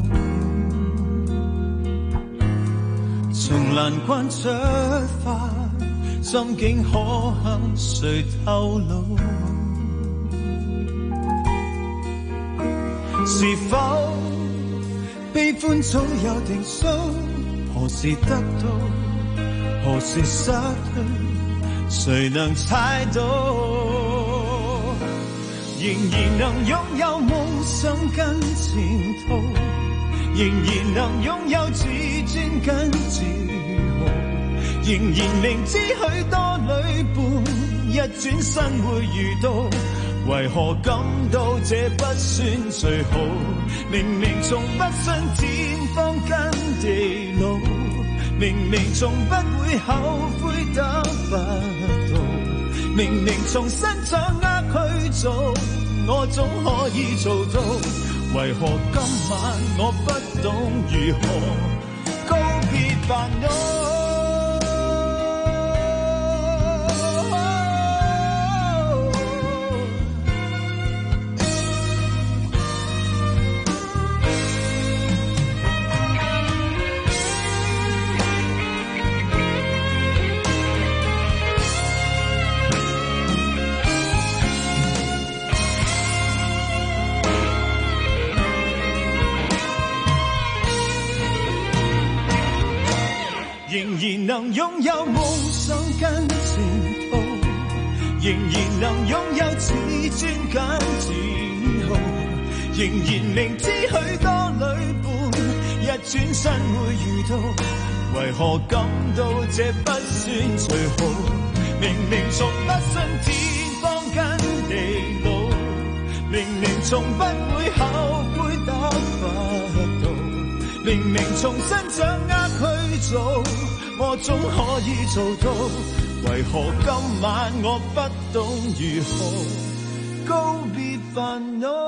從難關出發，心境可向誰透露？是否悲歡早有定數？何時得到，何時失去，誰能猜到？仍然能擁有夢想跟前途，仍然能擁有自尊跟自豪，仍然明知許多旅伴一轉身會遇到，為何感到這不算最好？明明從不信天荒跟地老，明明從不會後悔得不到，明明從新掌握去做，我總可以做到。為何今晚我不懂如何告別煩惱？ 仍然能擁有夢想跟前途，仍然能擁有自尊跟自豪，仍然明知許多旅伴一轉身會遇到，為何感到這不算最好？明明從不信天荒跟地老，明明從不會後悔得不到，明明重新掌握去做，我總可以做到，為何今晚我不懂如何告別煩惱？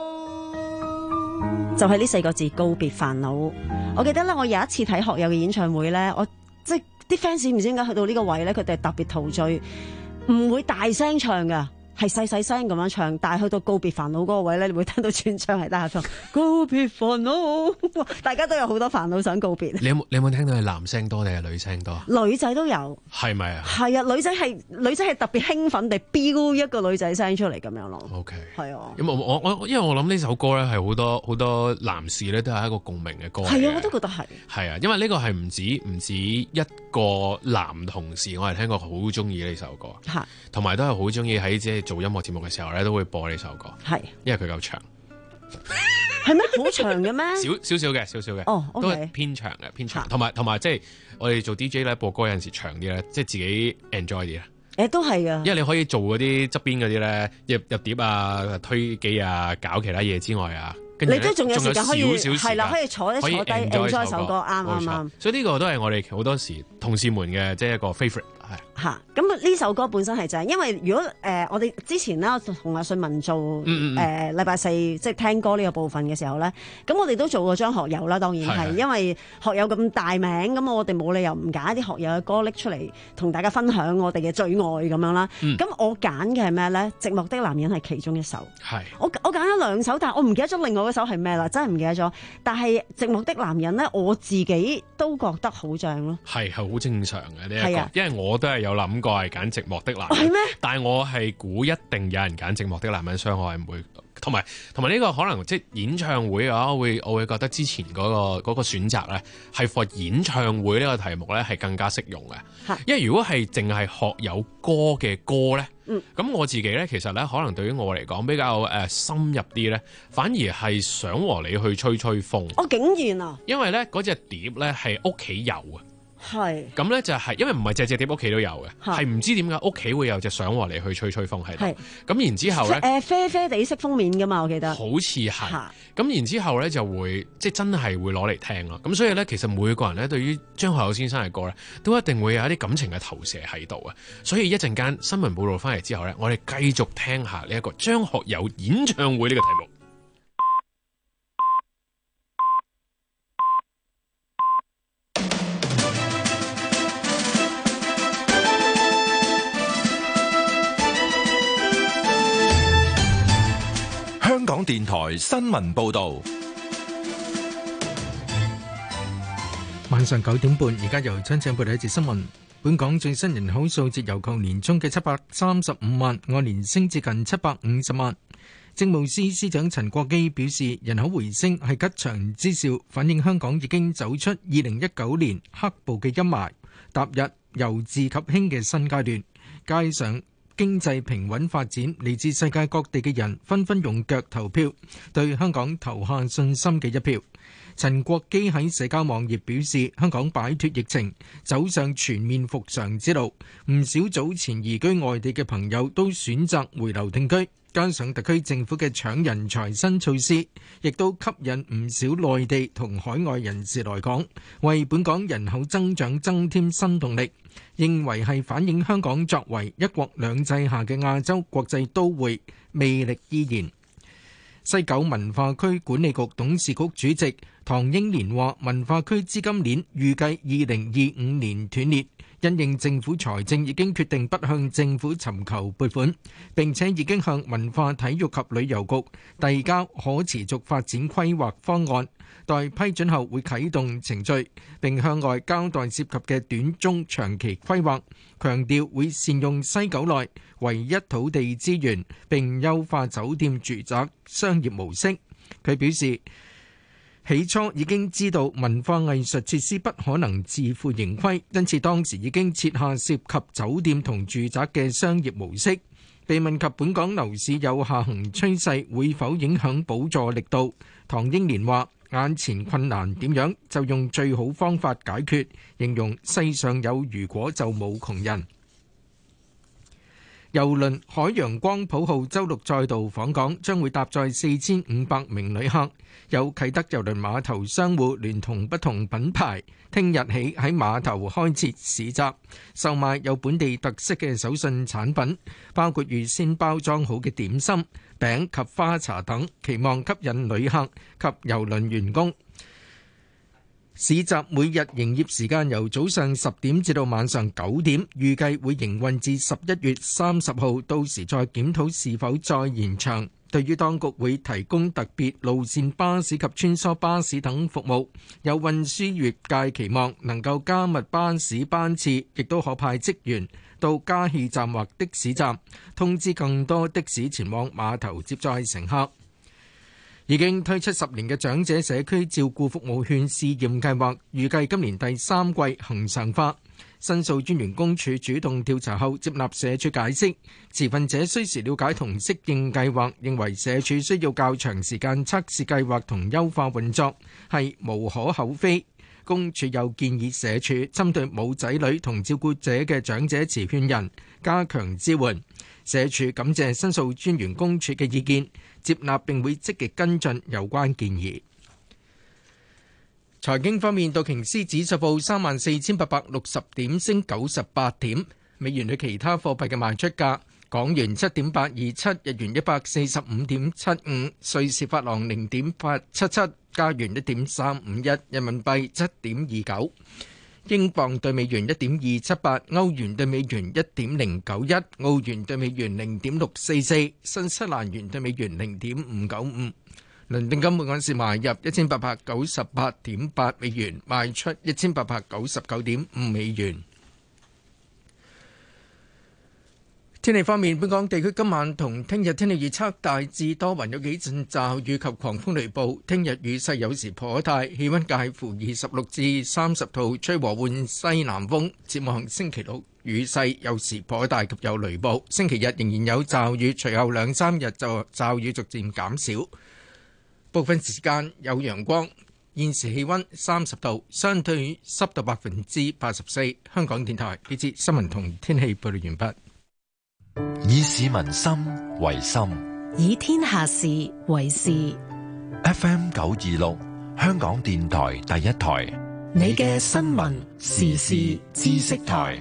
就係呢四個字，告別煩惱。我記得咧，我有一次睇學友嘅演唱會咧，我即係啲 fans 唔知點解去到呢個位咧，佢哋特別陶醉，唔會大聲唱噶，係細細聲咁樣唱，但係去到告別煩惱嗰個位咧，你會聽到全場係大合唱告別煩惱，大家都有好多煩惱想告別。 你有冇你有冇聽到係男聲多定係女聲多？ 女仔都有， 係咪啊？ 係啊，女仔係女仔係特別興奮地飆一個女仔聲出嚟咁樣咯。 OK， 係啊。 咁我我我因為我諗呢首歌咧係好多好多男士咧都係一個共鳴嘅歌。 係啊，我都覺得係。 係啊，因為呢個係唔止唔止一個男同事，我係聽過好中意呢首歌，同埋都係好中意喺即係做音樂節目嘅時候咧都會播呢首歌。係，因為佢夠長。 係咩？好長嘅咩？ 少少少嘅，少少嘅。 哦， okay， 都係偏長嘅，偏長。同埋同埋即係我哋做 D J 咧播歌有陣時長啲咧，即係自己 enjoy 啲啊。 誒，都係啊。因為你可以做嗰啲側邊嗰啲咧，入入碟啊、推機啊、搞其他嘢之外啊。 你都仲有時間可以係啦，可以坐一坐低 enjoy 首歌，啱啱啱。 所以呢個都係我哋好多時同事們嘅即係一個 favourite 係。 嚇，咁呢首歌本身係正，因為如果誒、呃、我哋之前咧同阿信文做誒禮拜四即係聽歌呢個部分嘅時候咧，咁我哋都做過張學友啦，當然係，因為學友咁大名，咁我哋冇理由唔揀一啲學友嘅歌拎出嚟同大家分享我哋嘅最愛咁樣啦。咁、嗯、我揀嘅係咩咧？《寂寞的男人》係其中一首。係。我我揀咗兩首，但係我唔記得咗另外一首係咩啦，真係唔記得咗。但係《寂寞的男人》咧，我自己都覺得好正咯。係係好正常嘅呢一個，因為我都係有諗過係揀寂寞的男人，係咩？但係我係估一定有人揀寂寞的男人，所以我係唔會。同埋同埋呢個可能即係演唱會啊，我會我會覺得之前嗰、嗰個嗰、嗰個選擇咧，係 for 演唱會呢個題目咧係更加適用嘅。因為如果係淨係學友歌嘅歌咧，咁、嗯、我自己咧其實咧可能對於我嚟講比較誒、呃、深入啲咧，反而係想和你去吹吹風。哦，竟然啊！因為咧嗰隻碟咧係屋企有啊。係咁咧，就係因為唔係隻隻碟屋企都有嘅，係唔知點解屋企會有隻想和你去吹吹風喺度。咁然之後咧，誒、呃、啡啡地色封面噶嘛，我記得好似係。咁然之後咧就會即係真係會攞嚟聽咯。咁所以咧，其實每個人咧對於張學友先生嘅歌咧，都一定會有一啲感情嘅投射喺度啊。所以一陣間新聞報道翻嚟之後咧，我哋繼續聽下呢一個張學友演唱會呢個題目。 香港電台新聞報道， 晚上九點半，而家由張正報道一節新聞。本港最新人口數字由舊年中嘅七百三十五萬，按年升至近七百五十萬。政務司司長陳國基表示，人口回升係吉祥之兆，反映香港已經走出二零一九年黑暴嘅陰霾，踏入由治及興嘅新階段。加上經濟平穩發展，嚟自世界各地嘅人紛紛用腳投票，對香港投下信心嘅一票。陳國基喺社交網頁表示，香港擺脫疫情，走上全面復常之路。唔少早前移居外地嘅朋友都選擇回流定居，加上特區政府嘅搶人才新措施，亦都吸引唔少內地同海外人士來港，為本港人口增長增添新動力。認為係反映香港作為一國兩制下嘅亞洲國際都會魅力依然。西九文化區管理局董事局主席唐英年話，文化區資金鏈預計二零二五年斷裂，因應政府財政已經決定不向政府尋求撥款，並且已經向文化體育及旅遊局遞交可持續發展規劃方案，待批准後會啟動程序，並向外交代涉及嘅短中長期規劃，強調會善用西九內唯一土地資源，並優化酒店住宅商業模式。佢表示， 起初已經知道文化藝術設施不可能自負盈虧，因此當時已經設下涉及酒店同住宅嘅商業模式。被問及本港樓市有下行趨勢會否影響補助力度，唐英年話：眼前困難點樣就用最好方法解決，形容世上有如果就冇窮人。郵輪海洋光譜號週六再度訪港，將會搭載四千五百名旅客。有啟德郵輪碼頭商戶聯同不同品牌，聽日起喺碼頭開設市集，售賣有本地特色嘅手信產品，包括預先包裝好嘅點心、餅及花茶等，期望吸引旅客及郵輪員工。市集每日營業時間由早上十點至到晚上九點，預計會營運至十一月三十號，到時再檢討是否再延長。對於當局會提供特別路線巴士及穿梭巴士等服務，有運輸業界期望能夠加密巴士班次，亦都可派職員到加氣站或的士站，通知更多的士前往碼頭接載乘客。已經推出十年嘅長者社區照顧服務券試驗計劃，預計今年第三季恆常化。申訴專員公署主動調查後接納社署解釋，持份者需時了解同適應計劃，認為社署需要較長時間測試計劃同優化運作係無可厚非。公署又建議社署針對冇仔女同照顧者嘅長者持券人加強支援。社署感謝申訴專員公署嘅意見，接納並會積極跟進有關建議。財經方面，道瓊斯指數報三萬四千八百六十點，升九十八點。美元對其他貨幣嘅賣出價：港元七點八二七，日元一百四十五點七五，瑞士法郎零點八七七，加元一點三五一，人民幣七點二九，英鎊對美元一點二七八，歐元對美元一點零九一，澳元對美元零點六四四，新西蘭元對美元零點五九五。倫敦金每盎司買入一千八百九十八點八美元，賣出一千八百九十九點五美元。天氣方面，本港地區今晚同聽日天氣預測大致多雲，有幾陣驟雨及狂風雷暴。聽日雨勢有時頗大，氣溫介乎二十六至三十度，吹和緩西南風。展望星期六雨勢有時頗大及有雷暴，星期日仍然有驟雨，隨後兩三日就驟雨逐漸減少。部分時間有陽光，現時氣溫三十度，相對濕度百分之八十四。香港電台呢節新聞同天氣報道完畢。 以市民心為心， 以天下事為事。 F M 九二六，香港電台第一台， 你嘅新聞時事知識台。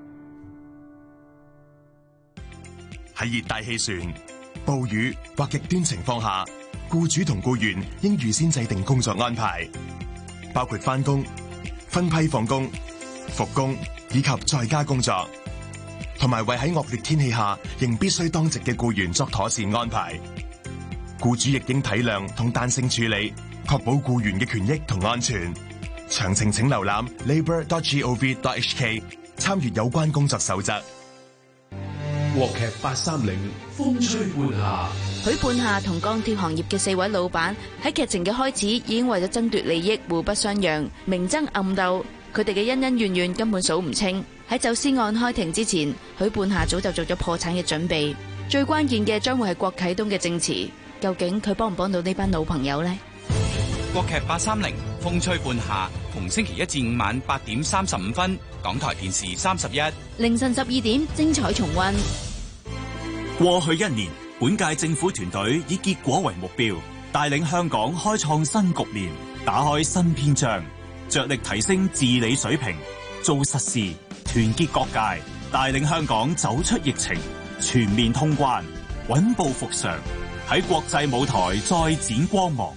喺熱帶氣旋、暴雨或極端情況下，僱主同僱員應預先制定工作安排，包括返工、分批放工、復工以及在家工作，同埋為喺惡劣天氣下仍必須當值嘅僱員作妥善安排。僱主亦應體諒同彈性處理，確保僱員嘅權益同安全。詳情請瀏覽 labour dot gov dot h k 參閱有關工作守則。 國劇八三零，風吹半夏。 許半夏同鋼鐵行業嘅四位老闆喺劇情嘅開始已經為咗爭奪利益互不相讓，明爭暗鬥，佢哋嘅恩恩怨怨根本數唔清。喺走私案開庭之前，許半夏早就做咗破產嘅準備。最關鍵嘅將會係郭啟東嘅證詞，究竟佢幫唔幫到呢班老朋友呢？ 國劇八三零，風吹半夏，逢星期一至五晚八點三十五分，港台電視三十一， 凌晨十二點精彩重溫。 過去一年，本屆政府團隊以結果為目標，帶領香港開創新局面，打開新篇章，着力提升治理水平，做實事，團結各界，帶領香港走出疫情，全面通關，穩步復常，喺國際舞台再展光芒。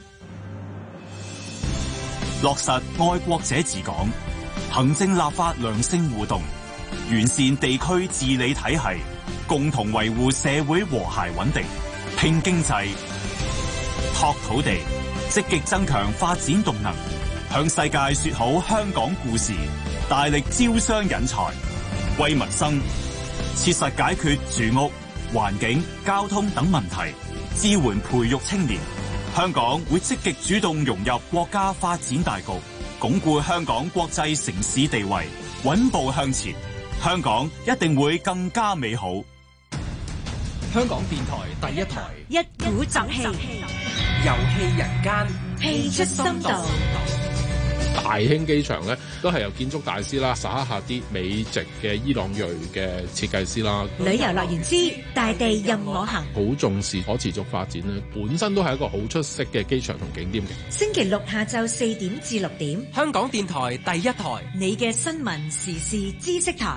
落實愛國者治港，行政立法良性互動，完善地區治理體系，共同維護社會和諧穩定，拼經濟，拓土地，積極增強發展動能，向世界說好香港故事，大力招商引才，為民生切實解決住屋、環境、交通等問題，支援培育青年， 香港會積極主動融入國家發展大局，鞏固香港國際城市地位，穩步向前。香港一定會更加美好。 香港電台第一台， 一鼓作氣， 遊戲人間， 戲出深度。 大興機場咧，都係由建築大師啦，撒哈啲美籍嘅伊朗裔嘅設計師啦。 旅遊樂園之大地任我行， 好重視可持續發展咧，本身都係一個好出色嘅機場同景點嘅。 星期六下晝四點至六點， 香港電台第一台， 你嘅新聞時事知識台。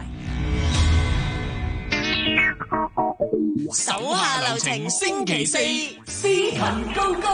手下留情，星期四司琴高歌。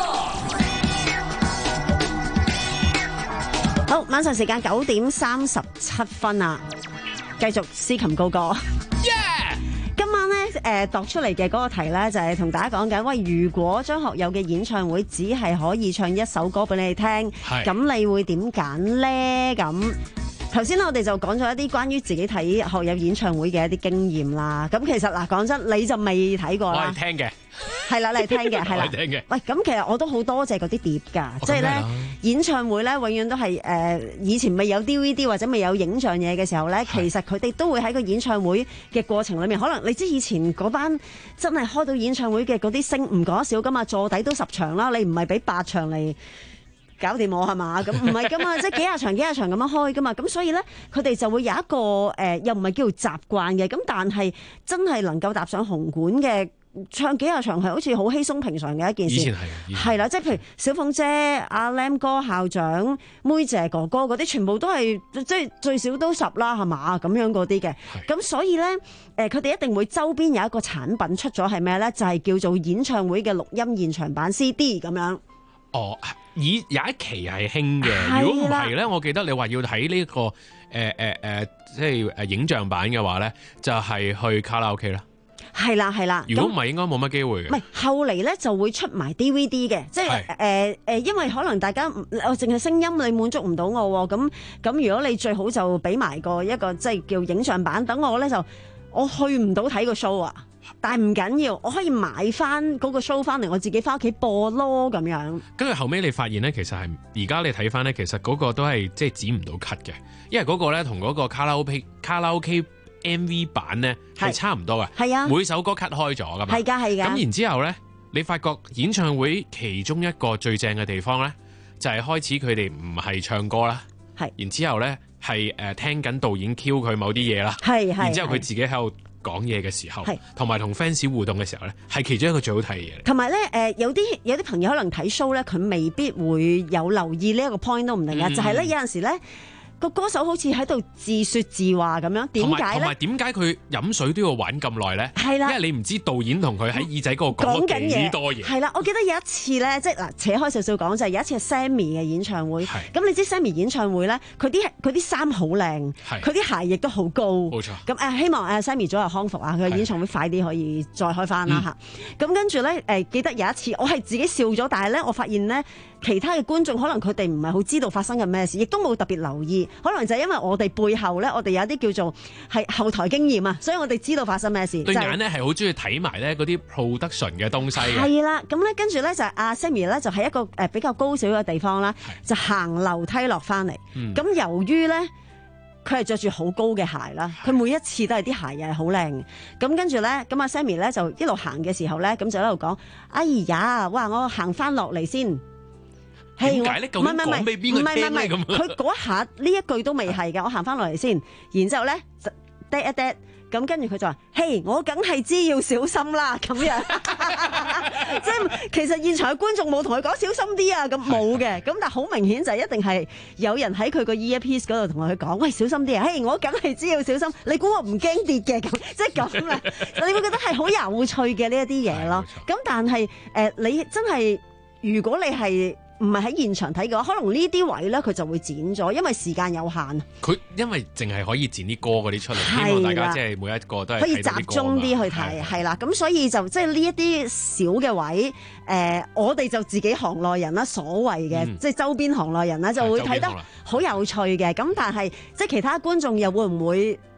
好，晚上時間九點三十七分啊，繼續司琴高歌。 Yeah! 今晚咧，誒、呃、度出嚟嘅嗰個題咧，就係、是、同大家講緊，喂，如果張學友嘅演唱會只係可以唱一首歌俾你聽，咁你會點揀咧？咁頭先我哋就講咗一啲關於自己睇學友演唱會嘅一啲經驗啦。咁其實嗱，講真，你就未睇過啦。 我係聽嘅。 係啦，你係聽嘅，係啦。 聽嘅。 喂，咁其實我都好多謝嗰啲碟㗎，即係咧演唱會咧，永遠都係誒、呃、以前未有 D V D 或者未有影像嘢嘅時候咧，其實佢哋都會喺個演唱會嘅過程裏面，可能你知以前嗰班真係開到演唱會嘅嗰啲星唔講少㗎嘛，座底都十場啦，你唔係俾八場嚟搞掂我係嘛？咁唔係㗎嘛，即係幾廿場幾廿場咁樣開㗎嘛，咁所以咧佢哋就會有一個誒、呃，又唔係叫做習慣嘅，咁但係真係能夠踏上紅館嘅。唱幾廿場係好似好稀鬆平常嘅一件事， 以前係係啦，即係譬如小鳳姐、阿 Lam 哥、校長、妹姐哥哥嗰啲，全部都係即係最少都十啦，係嘛咁樣嗰啲嘅。咁所以咧，誒佢哋一定會周邊有一個產品出咗係咩咧？就係、是、叫做演唱會嘅錄音現場版 C D 咁樣。 哦，以有一期係興嘅，如果唔係咧，我記得你話要睇呢、這個誒誒誒，即係誒影像版嘅話咧，就係、是、去卡拉 OK 啦。 係啦係啦， 如果唔係應該冇乜機會嘅。 唔係後嚟咧就會出埋 D V D 嘅，即係誒誒，因為可能大家我淨係聲音你滿足唔到我喎，咁咁如果你最好就俾埋個一個即係叫影像版，等我咧就我去唔到睇個 show 啊，但係唔緊要，我可以買翻嗰個 show 翻嚟，我自己翻屋企播咯咁樣。 跟住後尾你發現咧，其實係而家你睇翻咧，其實嗰個都係即係剪唔到 cut 嘅，因為嗰個咧同嗰個卡拉 OK 卡拉 OK M V 版咧係差唔多嘅，係啊，每首歌 cut 開咗噶嘛，係噶係噶。咁然之後咧，你發覺演唱會其中一個最正嘅地方咧，就係、是、開始佢哋唔係唱歌啦，係，然之後咧係誒聽緊導演 cue 佢某啲嘢啦，係係，然之後佢自己喺度講嘢嘅時候，同埋同 fans 互動嘅時候咧，係其中一個最好睇嘅嘢。同埋咧，誒有啲有啲朋友可能睇 show 咧，佢未必會有留意呢一個 point 都唔定嘅，嗯、就係咧有陣時咧。個歌手好似喺度自説自話咁樣，點解咧？同埋點解佢飲水都要玩咁耐咧？係啦，因為你唔知導演同佢喺耳仔嗰度講緊幾多嘢。係啦，我記得有一次咧，即係嗱扯開少少講就係有一次係 Sammy 嘅演唱會。咁你知 Sammy 演唱會咧，佢啲佢啲衫好靚，佢啲鞋亦都好高。冇錯。咁誒希望誒 Sammy 早日康復啊！佢嘅演唱會快啲可以再開翻啦嚇。咁跟住咧誒，記得有一次我係自己笑咗，但係咧我發現咧其他嘅觀眾可能佢哋唔係好知道發生緊咩事，亦都冇特別留意。可能就係因為我哋背後咧，我哋有啲叫做係後台經驗啊，所以我哋知道發生咩事。對眼咧係好中意睇埋咧嗰啲 production 嘅東西嘅。係啦，咁咧跟住咧就阿 Sammy 咧就喺一個誒比較高少嘅地方啦，就行樓梯落翻嚟。咁、嗯、由於咧佢係着住好高嘅鞋啦，佢每一次都係啲鞋又係好靚。咁跟住咧，咁阿 Sammy 咧就一路行嘅時候咧，咁就喺度講：哎呀，哇！我行翻落嚟先。點解咧？究竟講俾邊個聽咧？咁佢嗰下呢一句都未係嘅，我行翻落嚟先，然之後咧，嗒一嗒，咁跟住佢就話：嘿，我梗係知要小心啦，咁樣。即係其實現場嘅觀眾冇同佢講小心啲啊，咁冇嘅。咁但係好明顯就係一定係有人喺佢個 earpiece 嗰度同佢講：喂，小心啲啊！嘿，我梗係知要小心。你估我唔驚跌嘅？咁即係咁啦。你會覺得係好有趣嘅呢一啲嘢咯。咁但係誒、呃，你真係如果你係。唔係喺現場睇嘅話，可能呢啲位咧佢就會剪咗，因為時間有限。佢因為淨係可以剪啲歌嗰啲出嚟，希望大家即係每一個都係可以集中啲去睇，係啦。咁所以就即係呢一啲小嘅位，誒、呃，我哋就自己行內人啦，所謂嘅、嗯、即係周邊行內人啦，就會睇得好有趣嘅。咁但係即係其他觀眾又會唔會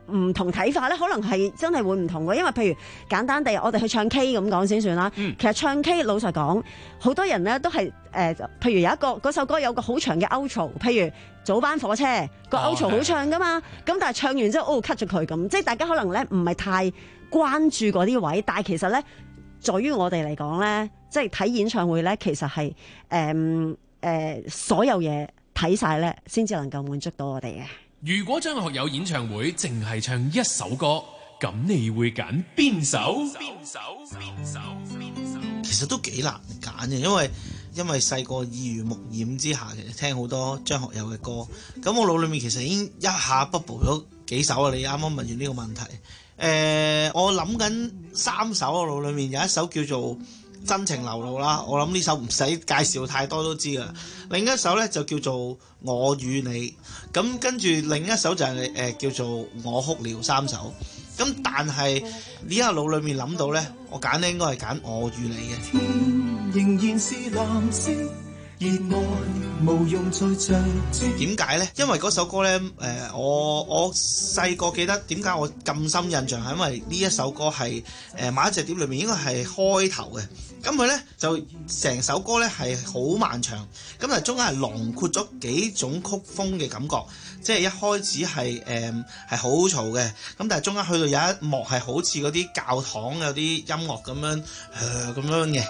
唔同睇法咧？可能係真係會唔同嘅，因為譬如簡單地，我哋去唱 K 咁講先算啦。 嗯、 其實唱 K 老實講，好多人咧都係誒、呃，譬如有一個嗰首歌有個好長嘅 outro， 譬如早班火車個 outro 好長噶嘛，咁、哦、但係唱完之後哦 cut 咗佢咁，即係大家可能咧唔係太關注嗰啲位，但係其實咧，在於我哋嚟講咧，即係睇演唱會咧，其實係誒誒所有嘢睇晒咧，先至能夠滿足到我哋嘅。 如果張學友演唱會淨係唱一首歌，咁你會揀邊首？邊首？邊首？邊首？ 其實都幾難揀嘅，因為因為細個耳濡目染之下，其實聽好多張學友嘅歌，咁我腦裏面其實已經一下 bubble 咗幾首啦。你啱啱問完呢個問題，誒、呃，我諗緊三首，我腦裏面有一首叫做真情流露啦，我諗呢首唔使介紹太多都知㗎。另一首呢就叫做我與你，咁跟住另一首就係、是、誒、呃、叫做我哭了，三首。咁但係呢個腦裏面諗到呢，我揀呢應該係揀我與你嘅。 天仍然是藍色，熱愛無用再着。 點解呢？因為嗰首歌呢，誒、呃、我我細個記得點解我咁深印象係因為呢一首歌係誒某一隻碟裏面應該係開頭嘅。咁佢咧就成首歌咧係好漫長，咁但係中間係囊括咗幾種曲風嘅感覺，即係一開始係誒係好嘈嘅，咁但係中間去到有一幕係好似嗰啲教堂有啲音樂咁樣誒咁樣嘅，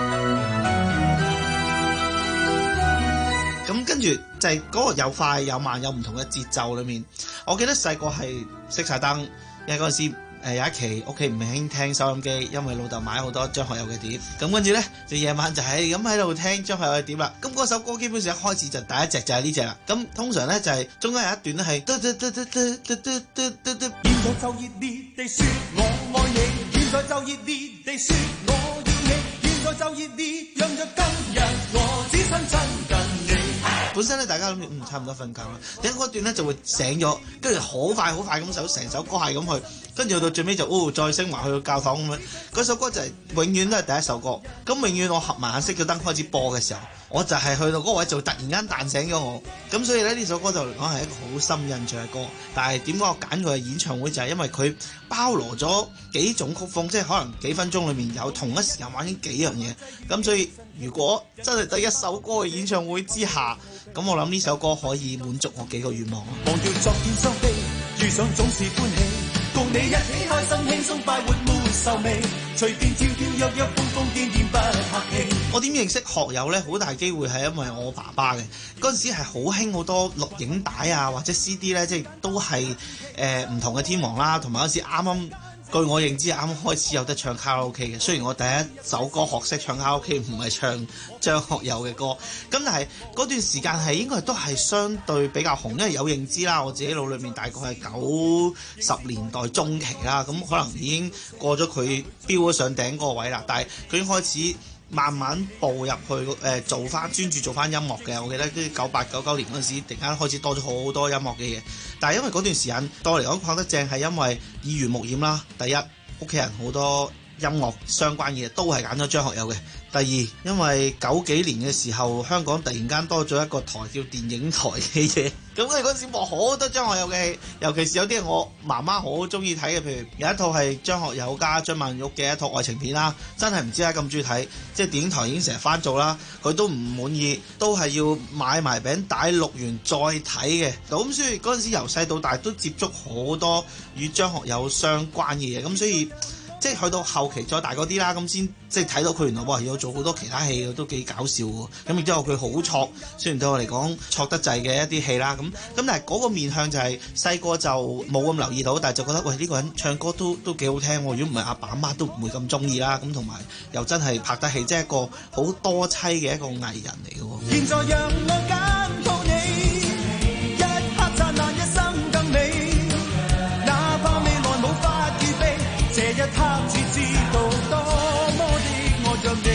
咁跟住就係嗰個有快有慢有唔同嘅節奏裏面，我記得細個係熄晒燈，因為嗰陣時。誒有一期屋企唔興聽收音機，因為老豆買好多張學友嘅碟，咁跟住咧就夜晚就係咁喺度聽張學友嘅碟啦。咁嗰首歌基本上一開始就第一隻就係呢隻啦。咁通常咧就係中間有一段咧係嘟嘟嘟嘟嘟嘟嘟嘟嘟嘟。現在就熱烈地説我愛你，現在就熱烈地説我要你，現在就熱烈讓着今日我只身親近你。本身咧大家諗住嗯差唔多瞓覺啦，點解嗰段咧就會醒咗，跟住好快好快咁首成首歌係咁去。跟住到最尾就哦，再升埋去個教堂咁樣，嗰首歌就係、是、永遠都係第一首歌。咁永遠我合埋眼熄咗燈開始播嘅時候，我就係去到嗰位就突然間彈醒咗我。咁所以咧呢首歌就嚟講係一個好深印象嘅歌。但係點解我揀佢嘅演唱會就係、是、因為佢包羅咗幾種曲風，即係可能幾分鐘裏面有同一時間玩緊幾樣嘢。咁所以如果真係第一首歌嘅演唱會之下，咁我諗呢首歌可以滿足我幾個願望。忘掉昨天傷悲，遇上總是歡喜。共你一起開心輕鬆快活沒愁味，隨便跳跳躍躍瘋瘋癲癲不客氣。我點認識學友呢？好大機會係因為我爸爸嘅嗰陣時係好興好多錄影帶啊或者 C D 呢，即係都係誒唔同嘅天王啦，同埋嗰陣時啱啱。據我認知，啱啱開始有得唱卡拉 OK 嘅。雖然我第一首歌學識唱卡拉 OK 唔係唱張學友嘅歌，咁但係嗰段時間係應該都係相對比較紅，因為有認知啦。我自己腦裏面大概係九十年代中期啦，咁可能已經過咗佢飆咗上頂嗰個位啦。但係佢已經開始慢慢步入去誒、呃、做翻專注做翻音樂嘅。我記得啲九八九九年嗰陣時，突然間開始多咗好多音樂嘅嘢。但係因為嗰段時間對我嚟講講得正係因為耳濡目染啦。第一，屋企人好多音樂相關嘢都係揀咗張學友嘅。第二，因為九幾年嘅時候，香港突然間多咗一個台叫電影台嘅嘢，咁佢嗰陣時播好多張學友嘅戲，尤其是有啲係我媽媽好中意睇嘅，譬如有一套係張學友加張曼玉嘅一套愛情片啦，真係唔知點解咁中意睇，即係電影台已經成日翻做啦，佢都唔滿意，都係要買埋餅帶錄完再睇嘅。咁所以嗰陣時由細到大都接觸好多與張學友相關嘅嘢，咁所以。即係去到後期再大嗰啲啦，咁先即係睇到佢原來哇有做好多其他戲都幾搞笑喎。咁然之後佢好挫，雖然對我嚟講挫得滯嘅一啲戲啦，咁咁但係嗰個面向就係細個就冇咁留意到，但係就覺得喂呢、呢個人唱歌都都幾好聽喎。如果唔係阿爸阿媽都唔會咁中意啦。咁同埋又真係拍得戲，即係一個好多妻嘅一個藝人嚟嘅喎。現在讓我揀到你，一刻燦爛一生更美，哪怕未來無法預備，這一刻只知道多麼的愛着你，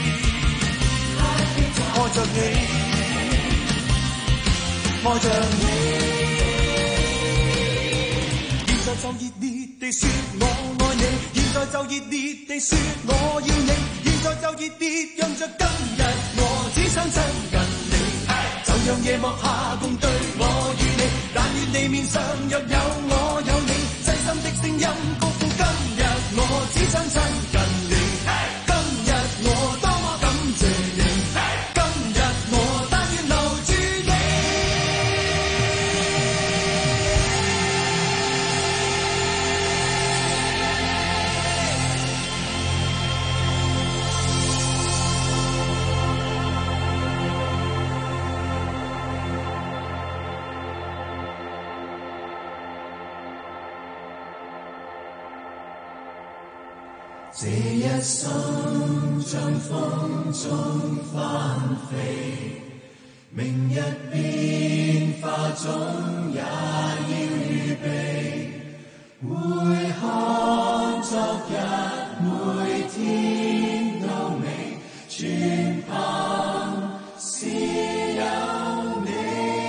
愛着你，愛着你。現在就熱烈地說我愛你，現在就熱烈地說我要你，現在就熱烈讓着今日我只想親近你，就讓夜幕下共對我與你，但願你面上若有我有你。 音高呼，今日我只想親近你，今日我多麼感謝你，今日我但願留住你。這一生像風中翻飛，明日變化總也要預備，回看昨日每天都美，全憑是有你。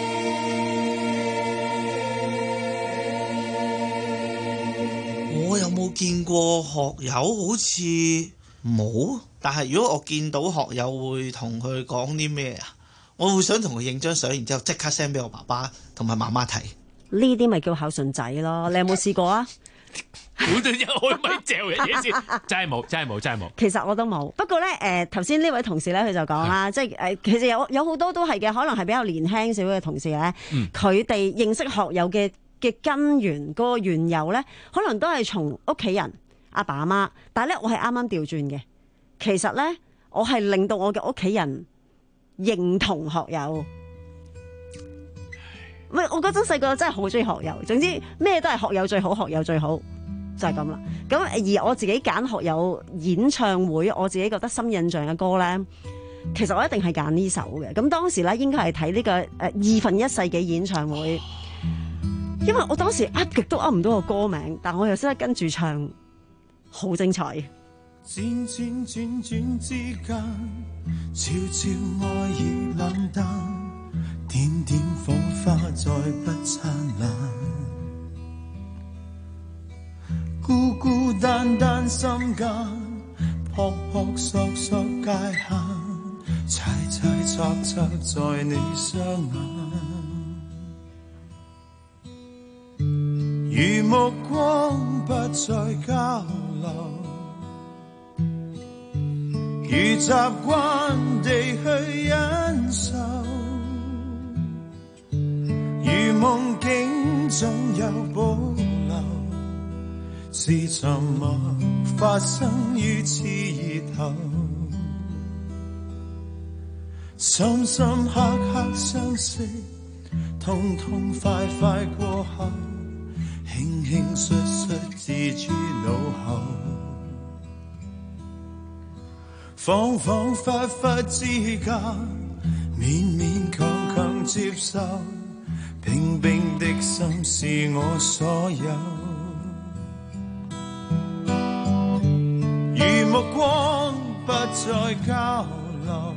我有冇見過學友？好似冇。但係如果我見到學友會同佢講啲咩啊？我會想同佢影張相，然之後即刻 send 俾我爸爸同埋媽媽睇。 呢啲咪叫孝順仔咯？你有冇試過啊？ 估到一開咪嚼嘅嘢先，真係冇，真係冇，真係冇。 其實我都冇。不過咧，誒頭先呢位同事咧，佢就講啦，即係誒其實有有好多都係嘅，可能係比較年輕少嘅同事咧，佢哋、嗯、認識學友嘅嘅根源嗰、嗰個緣由咧，可能都係從屋企人阿爸阿媽。但係咧，我係啱啱調轉嘅。其實咧，我係令到我嘅屋企人認同學友。喂，我嗰陣細個真係好中意學友。總之咩都係學友最好，學友最好就係咁啦。咁而我自己揀學友演唱會，我自己覺得深印象嘅歌咧，其實我一定係揀呢首嘅。咁當時咧應該係睇呢個誒二分一世紀演唱會，因為我當時噏極都噏唔到個歌名，但我又識得跟住唱，好精彩。 轉轉轉轉之間，悄悄愛意冷淡，點點火花再不燦爛，孤孤單單心間，撲撲索索界限，猜猜測測在你雙眼，如目光不再交流，如習慣地去忍受，如夢境總有保留，是沉默發生於熾熱頭，深深刻刻相識，痛痛快快過後，輕輕率率置諸腦後，恍恍惚惚之間，勉勉強強接受，冰冰的心是我所有，如目光不再交流，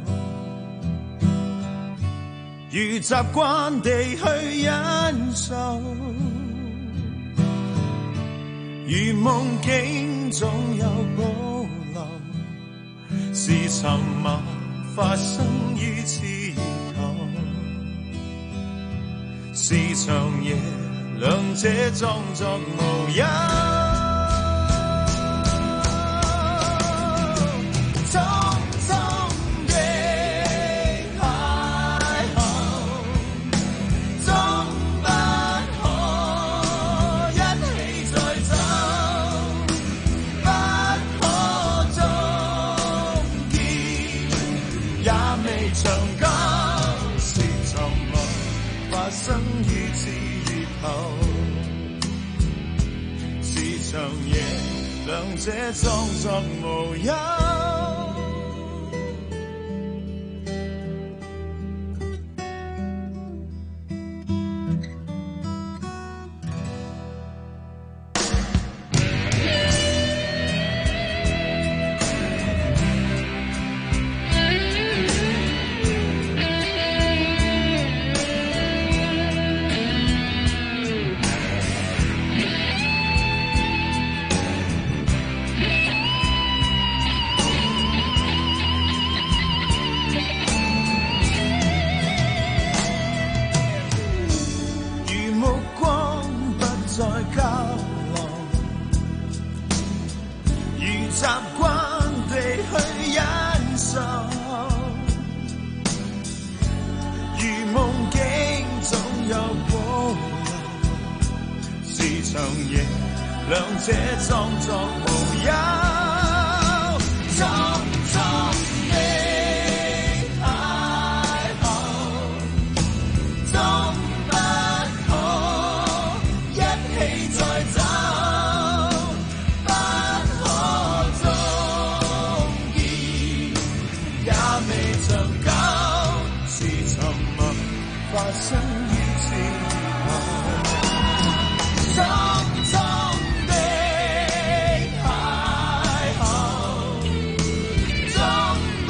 如習慣地去忍受，如夢境總有保留，是沉默發生於熾熱頭，是長夜兩者裝作無憂，匆匆的邂逅，終不可一起再走，不可終結也未長久，是沉默發生於熾熱頭，是長夜兩者裝作無憂。 長夜，兩者裝作無憂。匆匆的邂逅，終不可一起再走，不可終結，也未長久，是沉默發生於之後。匆匆的邂逅，終不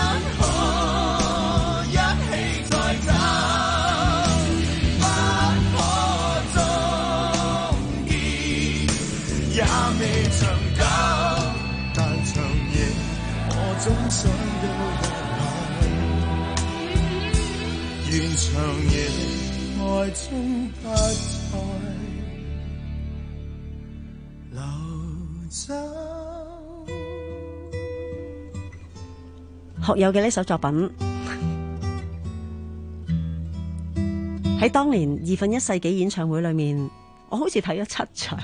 可一起再走，不可終結，也未長久，但長夜我總想到日後，願長夜愛終不再流走。 學友嘅呢首作品喺當年二分一世紀演唱會裏面，我好似睇咗七場。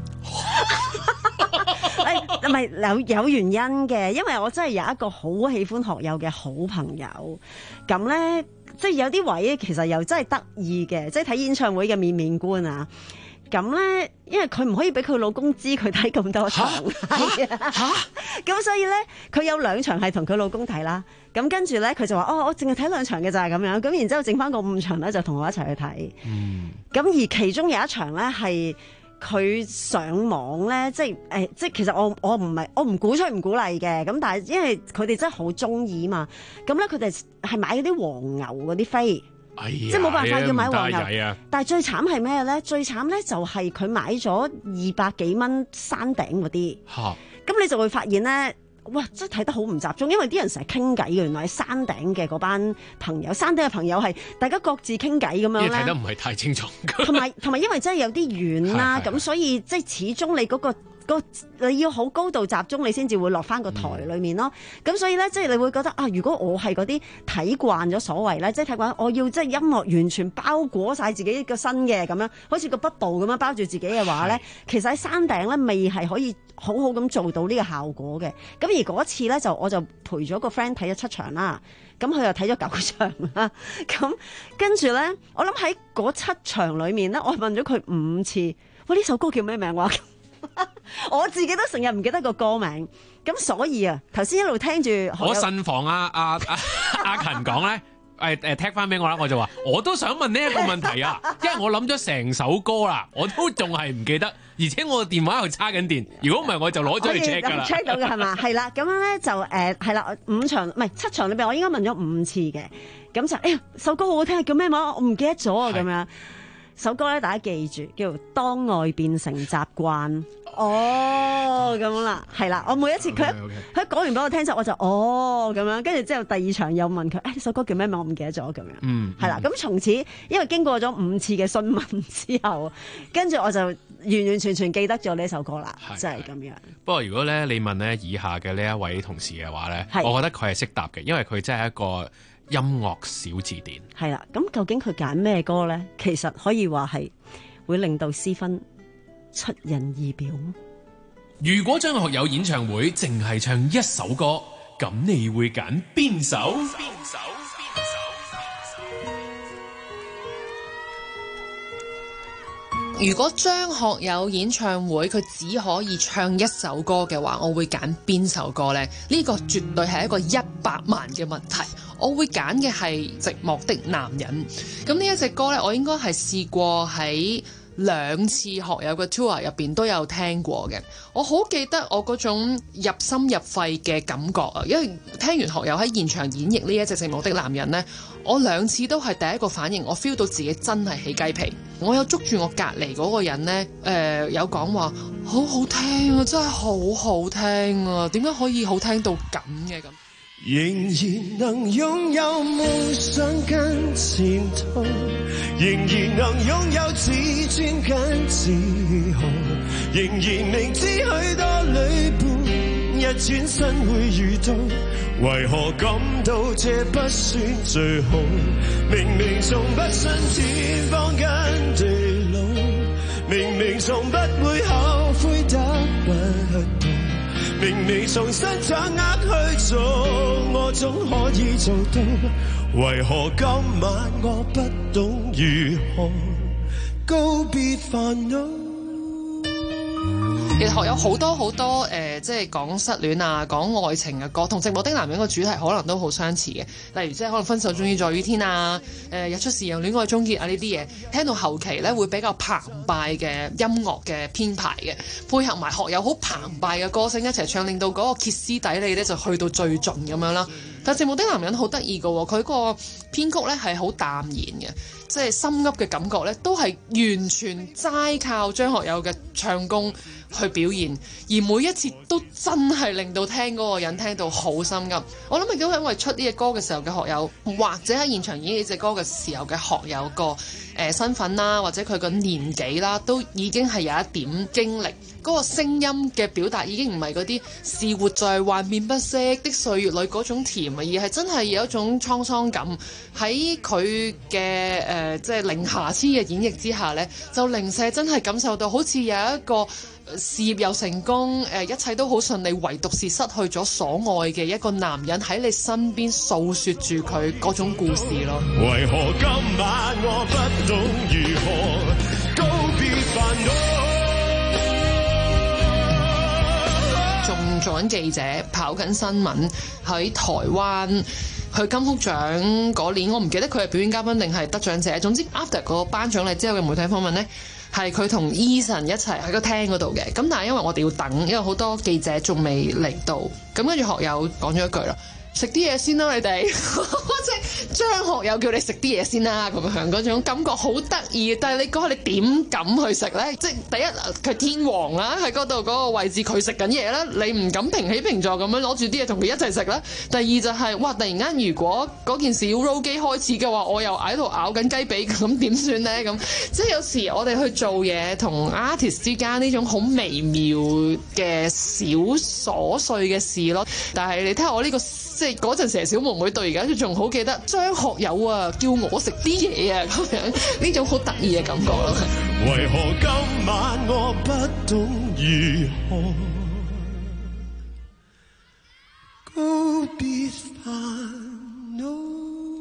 誒，唔係有有原因嘅，因為我真係有一個好喜歡學友嘅好朋友，咁咧即係有啲位其實又真係得意嘅，即係睇演唱會嘅面面觀啊。咁咧，因為佢唔可以俾佢老公知佢睇咁多場，係啊，咁所以咧，佢有兩場係同佢老公睇啦。咁跟住咧，佢就話：哦，我淨係睇兩場嘅咋咁樣。咁然之後剩翻個五場咧，就同我一齊去睇。嗯。咁而其中有一場咧係佢上網咧，即係誒、呃，即係其實我我唔係我唔鼓吹唔鼓勵嘅。咁但係因為佢哋真係好中意嘛，咁咧佢哋係買嗰啲黃牛嗰啲飛。哎、即係冇辦法要買黃牛，啊、但係最慘係咩咧？最慘咧就係佢買咗二百幾蚊山頂嗰啲，咁你就會發現咧，哇！真係睇得好唔集中，因為啲人成日傾偈嘅，原來喺山頂嘅嗰班朋友，山頂嘅朋友係大家各自傾偈咁樣咧， 睇得唔係太清楚。 同埋同埋，因為真係有啲遠啦，咁所以即係始終你嗰、嗰個。個你要好高度集中，你先至會落翻個台裏面咯。咁、嗯、所以咧，即係你會覺得啊，如果我係嗰啲睇慣咗所謂咧，即係睇慣我要即係音樂完全包裹晒自己個身嘅咁樣，好似個 bubble 咁樣包住自己嘅話咧，其實喺山頂咧未係可以好好咁做到呢個效果嘅。咁而嗰次咧就我就陪咗個 friend 睇咗七場啦，咁佢又睇咗九場啦。咁跟住咧，我諗喺嗰七場裏面咧，我問咗佢五次，喂，呢首歌叫咩名話？我自己都成日唔記得個歌名，咁所以啊，頭先一路聽住我慎防阿阿阿阿勤講咧，誒誒踢翻俾我啦，我就話我都想問呢一個問題啊，因為我諗咗成首歌啦，我都仲係唔記得，而且我個電話又叉緊電，如果唔係我就攞咗去 check 噶啦 check 到嘅係嘛？係啦，咁樣咧就誒係啦，五場唔係七場裏邊，我應該問咗五次嘅，咁就誒首歌好好聽，叫咩名？我唔記得咗啊，咁樣。首歌咧，大家記住，叫做《當愛變成習慣》。哦，咁啦，係啦，我每一次佢一佢講完俾我聽之後，我就哦咁樣，跟住之後第二場又問佢，誒、哎、呢首歌叫咩名？我唔記得咗咁樣。嗯，係啦，咁從此因為經過咗五次嘅詢問之後，跟住我就完完全全記得咗呢首歌啦，即係咁樣。 不過如果咧你問咧以下嘅呢一位同事嘅話咧，我覺得佢係識答嘅，因為佢真係一個音樂小字典。 係啦，咁究竟佢揀咩歌咧？其實可以話係會令到思芬出人意表。 如果張學友演唱會淨係唱一首歌，咁你會揀邊首？邊首？邊首？如果張學友演唱會佢只可以唱一首歌嘅話，我會揀邊首歌呢？呢個絕對係一個一百萬嘅問題。我會揀嘅係《寂寞的男人》。咁呢一隻歌呢，我應該係試過喺兩次學友嘅 tour 入邊都有聽過嘅。我好記得我嗰種入心入肺嘅感覺啊！因為聽完學友喺現場演繹呢一隻《寂寞的男人》呢，我兩次都係第一個反應，我 feel 到自己真係起雞皮。我有捉住我隔離嗰個人呢，誒、呃、有講話好好聽啊，真係好好聽啊！點解可以好聽到咁嘅咁？ 仍然能擁有夢想跟前途，仍然能擁有自尊跟自豪，仍然明知許多旅伴一轉身會遇到，為何感到這不算最好？明明從不信天荒跟地老， 明明從不會後悔得不到，明明重新掌握去做，我總可以做到，為何今晚我不懂如何告別煩惱？ 其實學有好多好多誒、呃，即係講失戀啊，講愛情嘅歌，同《寂寞的男人》個主題可能都好相似嘅。例如即係可能分手終於在雨天啊，誒、呃、日出時讓戀愛終結啊呢啲嘢，聽到後期咧會比較澎湃嘅音樂嘅編排嘅，配合埋學友好澎湃嘅歌聲一齊唱，令到嗰個歇斯底里咧就去到最盡咁樣啦。但《寂寞的男人》好得意嘅喎，佢個編曲咧係好淡然嘅。即係心噏嘅感覺咧，都係完全齋靠張學友嘅唱功去表現，而每一次都真係令到聽嗰個人聽到好心噏。我諗亦都係因為出呢隻歌嘅時候嘅學友，或者喺現場演呢隻歌嘅時候嘅學友個誒、呃、身份啦，或者佢個年紀啦，都已經係有一點經歷。嗰、那個聲音嘅表達已經唔係嗰啲是活在幻變不息的歲月裏嗰種甜啊，而係真係有一種滄桑感喺佢嘅誒，即係零瑕疵嘅演繹之下呢，就零舍真係感受到好似有一個事業又成功，誒一切都好順利，唯獨是失去咗所愛嘅一個男人喺你身邊訴說住佢嗰種故事咯。 為何今晚我不懂如何告別煩惱？ 仲做緊記者，跑緊新聞，喺台灣去金曲獎嗰年，我唔記得佢係表演嘉賓定係得獎者。總之 after 個頒獎禮之後嘅媒體訪問呢，係佢同 Eason 一齊喺個廳嗰度嘅。咁但係因為我哋要等，因為好多記者仲未嚟到。咁跟住學友講咗一句啦，食啲嘢先啦，你哋即係張學友叫你食啲嘢先啦，咁樣嗰種感覺好得意。但係你講下你點敢去食呢？即係第一佢天王啦，喺嗰度嗰個位置佢食緊嘢啦，你唔敢平起平坐咁樣攞住啲嘢同佢一齊食啦。第二就係、是、哇，突然間如果嗰件事要 roll 機開始嘅話，我又喺度咬緊雞髀，咁點算呢？咁即係有時我哋去做嘢同 artist 之間呢種好微妙嘅小瑣碎嘅事咯。但係你睇下我呢、這個。即係嗰陣時小妹妹到而家都仲好記得張學友啊叫我食啲嘢啊咁樣，呢種好得意嘅感覺咯。 為何今晚我不懂如何告別煩惱？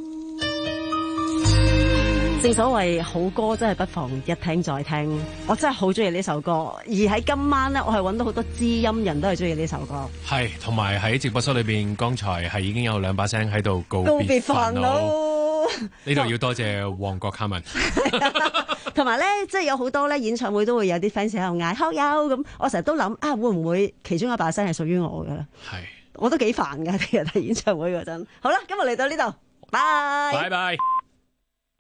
正所謂好歌真係不妨一聽再聽，我真係好中意呢首歌。而喺今晚呢，我係揾到好多知音人都係中意呢首歌。 係，同埋喺直播室裏邊，剛才係已經有兩把聲喺度告別煩惱。呢度要多謝旺角卡文。 同埋咧，即係有好多咧演唱會都會有啲 fans 喺度嗌學友咁，我成日都諗啊，會唔會其中一把聲係屬於我嘅咧？係，我都幾煩㗎，聽日睇演唱會嗰陣。好啦，今日嚟到呢度，拜拜。 拜拜。